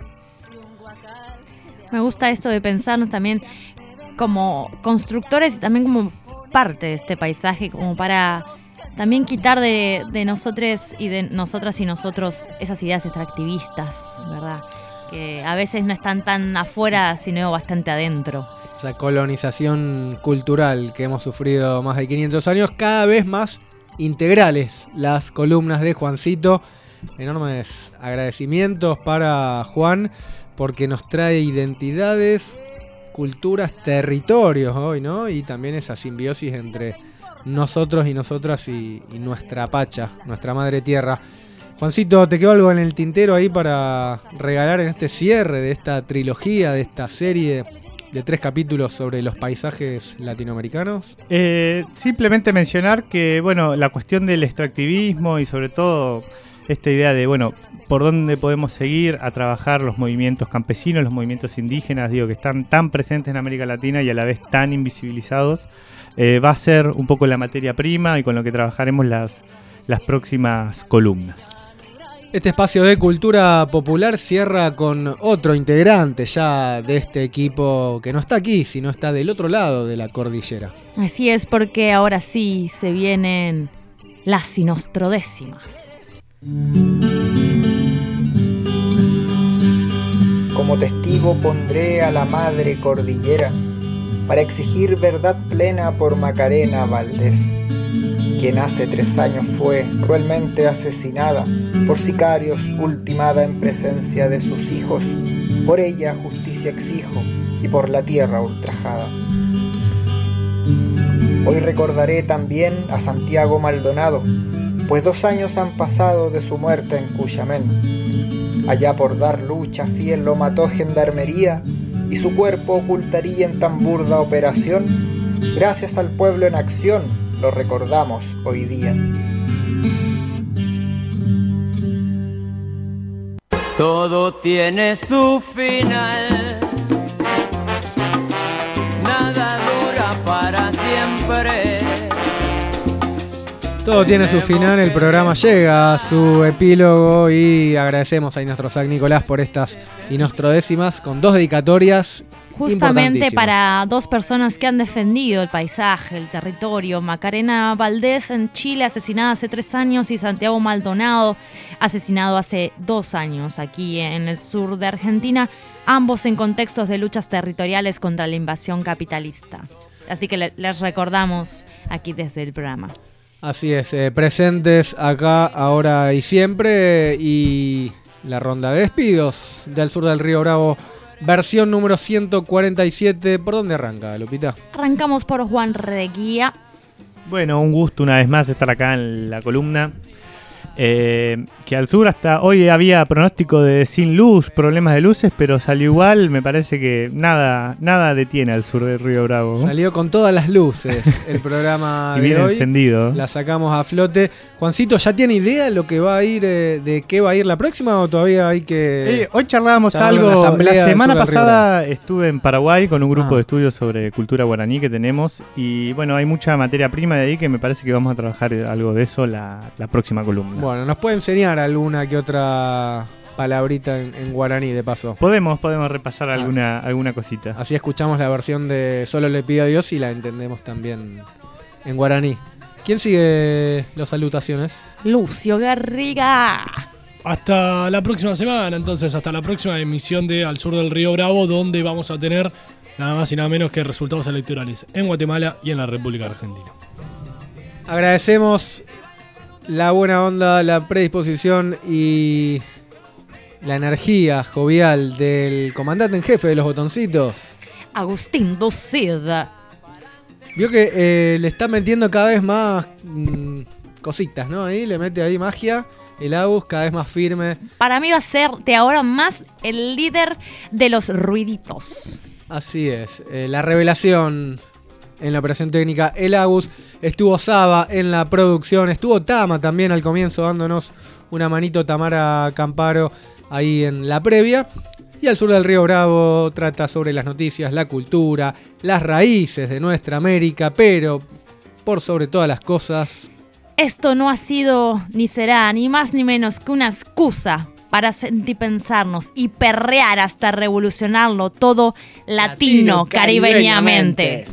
Me gusta esto de pensarnos también como constructores y también como parte de este paisaje, como para también quitar de nosotros y de nosotras y nosotros esas ideas extractivistas, ¿verdad? Que a veces no están tan afuera, sino bastante adentro. Esa colonización cultural que hemos sufrido más de 500 años, cada vez más integrales las columnas de Juancito. Enormes agradecimientos para Juan, porque nos trae identidades, culturas, territorios hoy, ¿no? Y también esa simbiosis entre nosotros y nosotras y nuestra Pacha, nuestra madre tierra. Juancito, ¿te quedó algo en el tintero ahí para regalar en este cierre de esta trilogía, de esta serie de 3 capítulos sobre los paisajes latinoamericanos? Simplemente mencionar que, bueno, la cuestión del extractivismo y sobre todo esta idea de, bueno, por dónde podemos seguir a trabajar los movimientos campesinos, los movimientos indígenas, que están tan presentes en América Latina y a la vez tan invisibilizados, va a ser un poco la materia prima y con lo que trabajaremos las próximas columnas. Este espacio de cultura popular cierra con otro integrante ya de este equipo que no está aquí, sino está del otro lado de la cordillera. Así es, porque ahora sí se vienen las sinostrodécimas. Como testigo pondré a la madre cordillera para exigir verdad plena por Macarena Valdés, quien hace 3 años fue cruelmente asesinada por sicarios, ultimada en presencia de sus hijos. Por ella justicia exijo y por la tierra ultrajada. Hoy recordaré también a Santiago Maldonado, pues 2 años han pasado de su muerte en Cuyamén. Allá por dar lucha fiel lo mató Gendarmería y su cuerpo ocultaría en tan burda operación. Gracias al pueblo en acción lo recordamos hoy día. Todo tiene su final, nada dura para siempre. Todo tiene su final, el programa llega a su epílogo y agradecemos a nuestro San Nicolás por estas inostrodécimas con 2 dedicatorias. Justamente para 2 personas que han defendido el paisaje, el territorio. Macarena Valdés en Chile, asesinada hace 3 años, y Santiago Maldonado, asesinado hace 2 años aquí en el sur de Argentina, ambos en contextos de luchas territoriales contra la invasión capitalista. Así que les recordamos aquí desde el programa. Así es, presentes acá, ahora y siempre, y la ronda de despidos del sur del Río Bravo. Versión número 147. ¿Por dónde arranca, Lupita? Arrancamos por Juan Reguía. Bueno, un gusto una vez más estar acá en la columna. Que al sur hasta hoy había pronóstico de sin luz, problemas de luces, pero salió igual. Me parece que nada detiene al sur del Río Bravo, ¿no? Salió con todas las luces el programa y bien de hoy. Encendido. La sacamos a flote. Juancito, ¿ya tiene idea de lo que va a ir, de qué va a ir la próxima, o todavía hay que...? Hoy charlábamos algo. La semana pasada estuve en Paraguay con un grupo de estudios sobre cultura guaraní que tenemos, y bueno, hay mucha materia prima de ahí que me parece que vamos a trabajar algo de eso la próxima columna. Bueno, nos puede enseñar alguna que otra palabrita en guaraní, de paso. Podemos repasar alguna cosita. Así escuchamos la versión de Solo le pido a Dios y la entendemos también en guaraní. ¿Quién sigue las salutaciones? Lucio Garriga. Hasta la próxima semana, entonces, hasta la próxima emisión de Al Sur del Río Bravo, donde vamos a tener nada más y nada menos que resultados electorales en Guatemala y en la República Argentina. Agradecemos la buena onda, la predisposición y la energía jovial del comandante en jefe de los botoncitos, Agustín Docida. Vio que le está metiendo cada vez más cositas, ¿no? Ahí le mete ahí magia. El Agus cada vez más firme. Para mí va a ser de ahora más el líder de los ruiditos. Así es. La revelación en la operación técnica, el Agus. Estuvo Saba en la producción. Estuvo Tama también al comienzo dándonos una manito, Tamara Camparo, ahí en la previa. Y Al Sur del Río Bravo trata sobre las noticias, la cultura, las raíces de nuestra América, pero por sobre todas las cosas, esto no ha sido ni será ni más ni menos que una excusa para sentipensarnos y perrear hasta revolucionarlo todo latino-caribeñamente.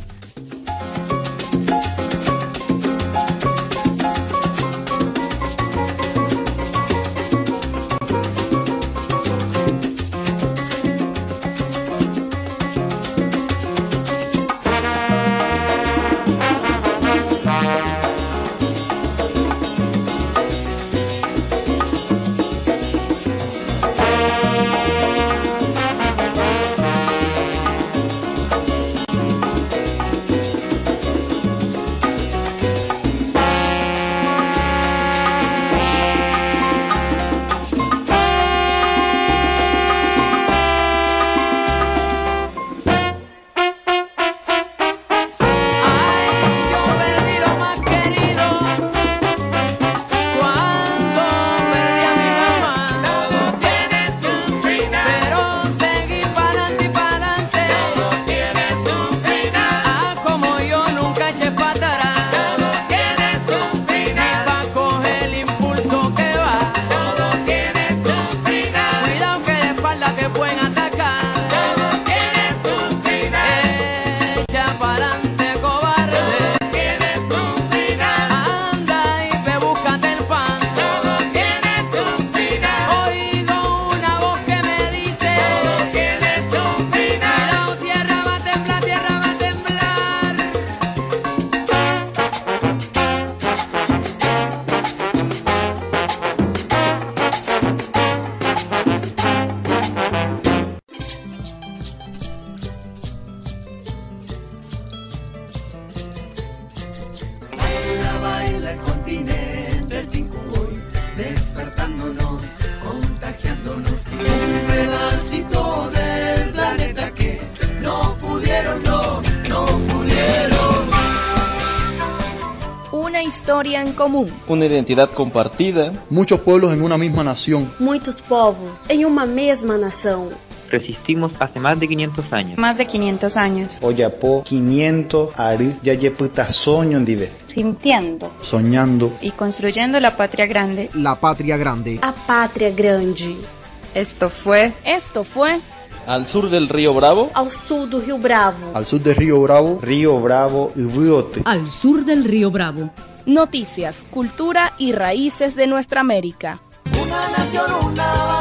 Historia en común. Una identidad compartida. Muchos pueblos en una misma nación. Muchos povos en una misma nación. Resistimos hace más de 500 años. Más de 500 años. Oyapo 500 ari yayeputa soño ndive. sintiendo, soñando y construyendo la patria grande. La patria grande. A pátria grande. Esto fue al sur del río Bravo, Ao sul do Rio Bravo. al sur del río Bravo, Río Bravo y Riote. Al sur del río Bravo. Noticias, cultura y raíces de nuestra América. Una nación, una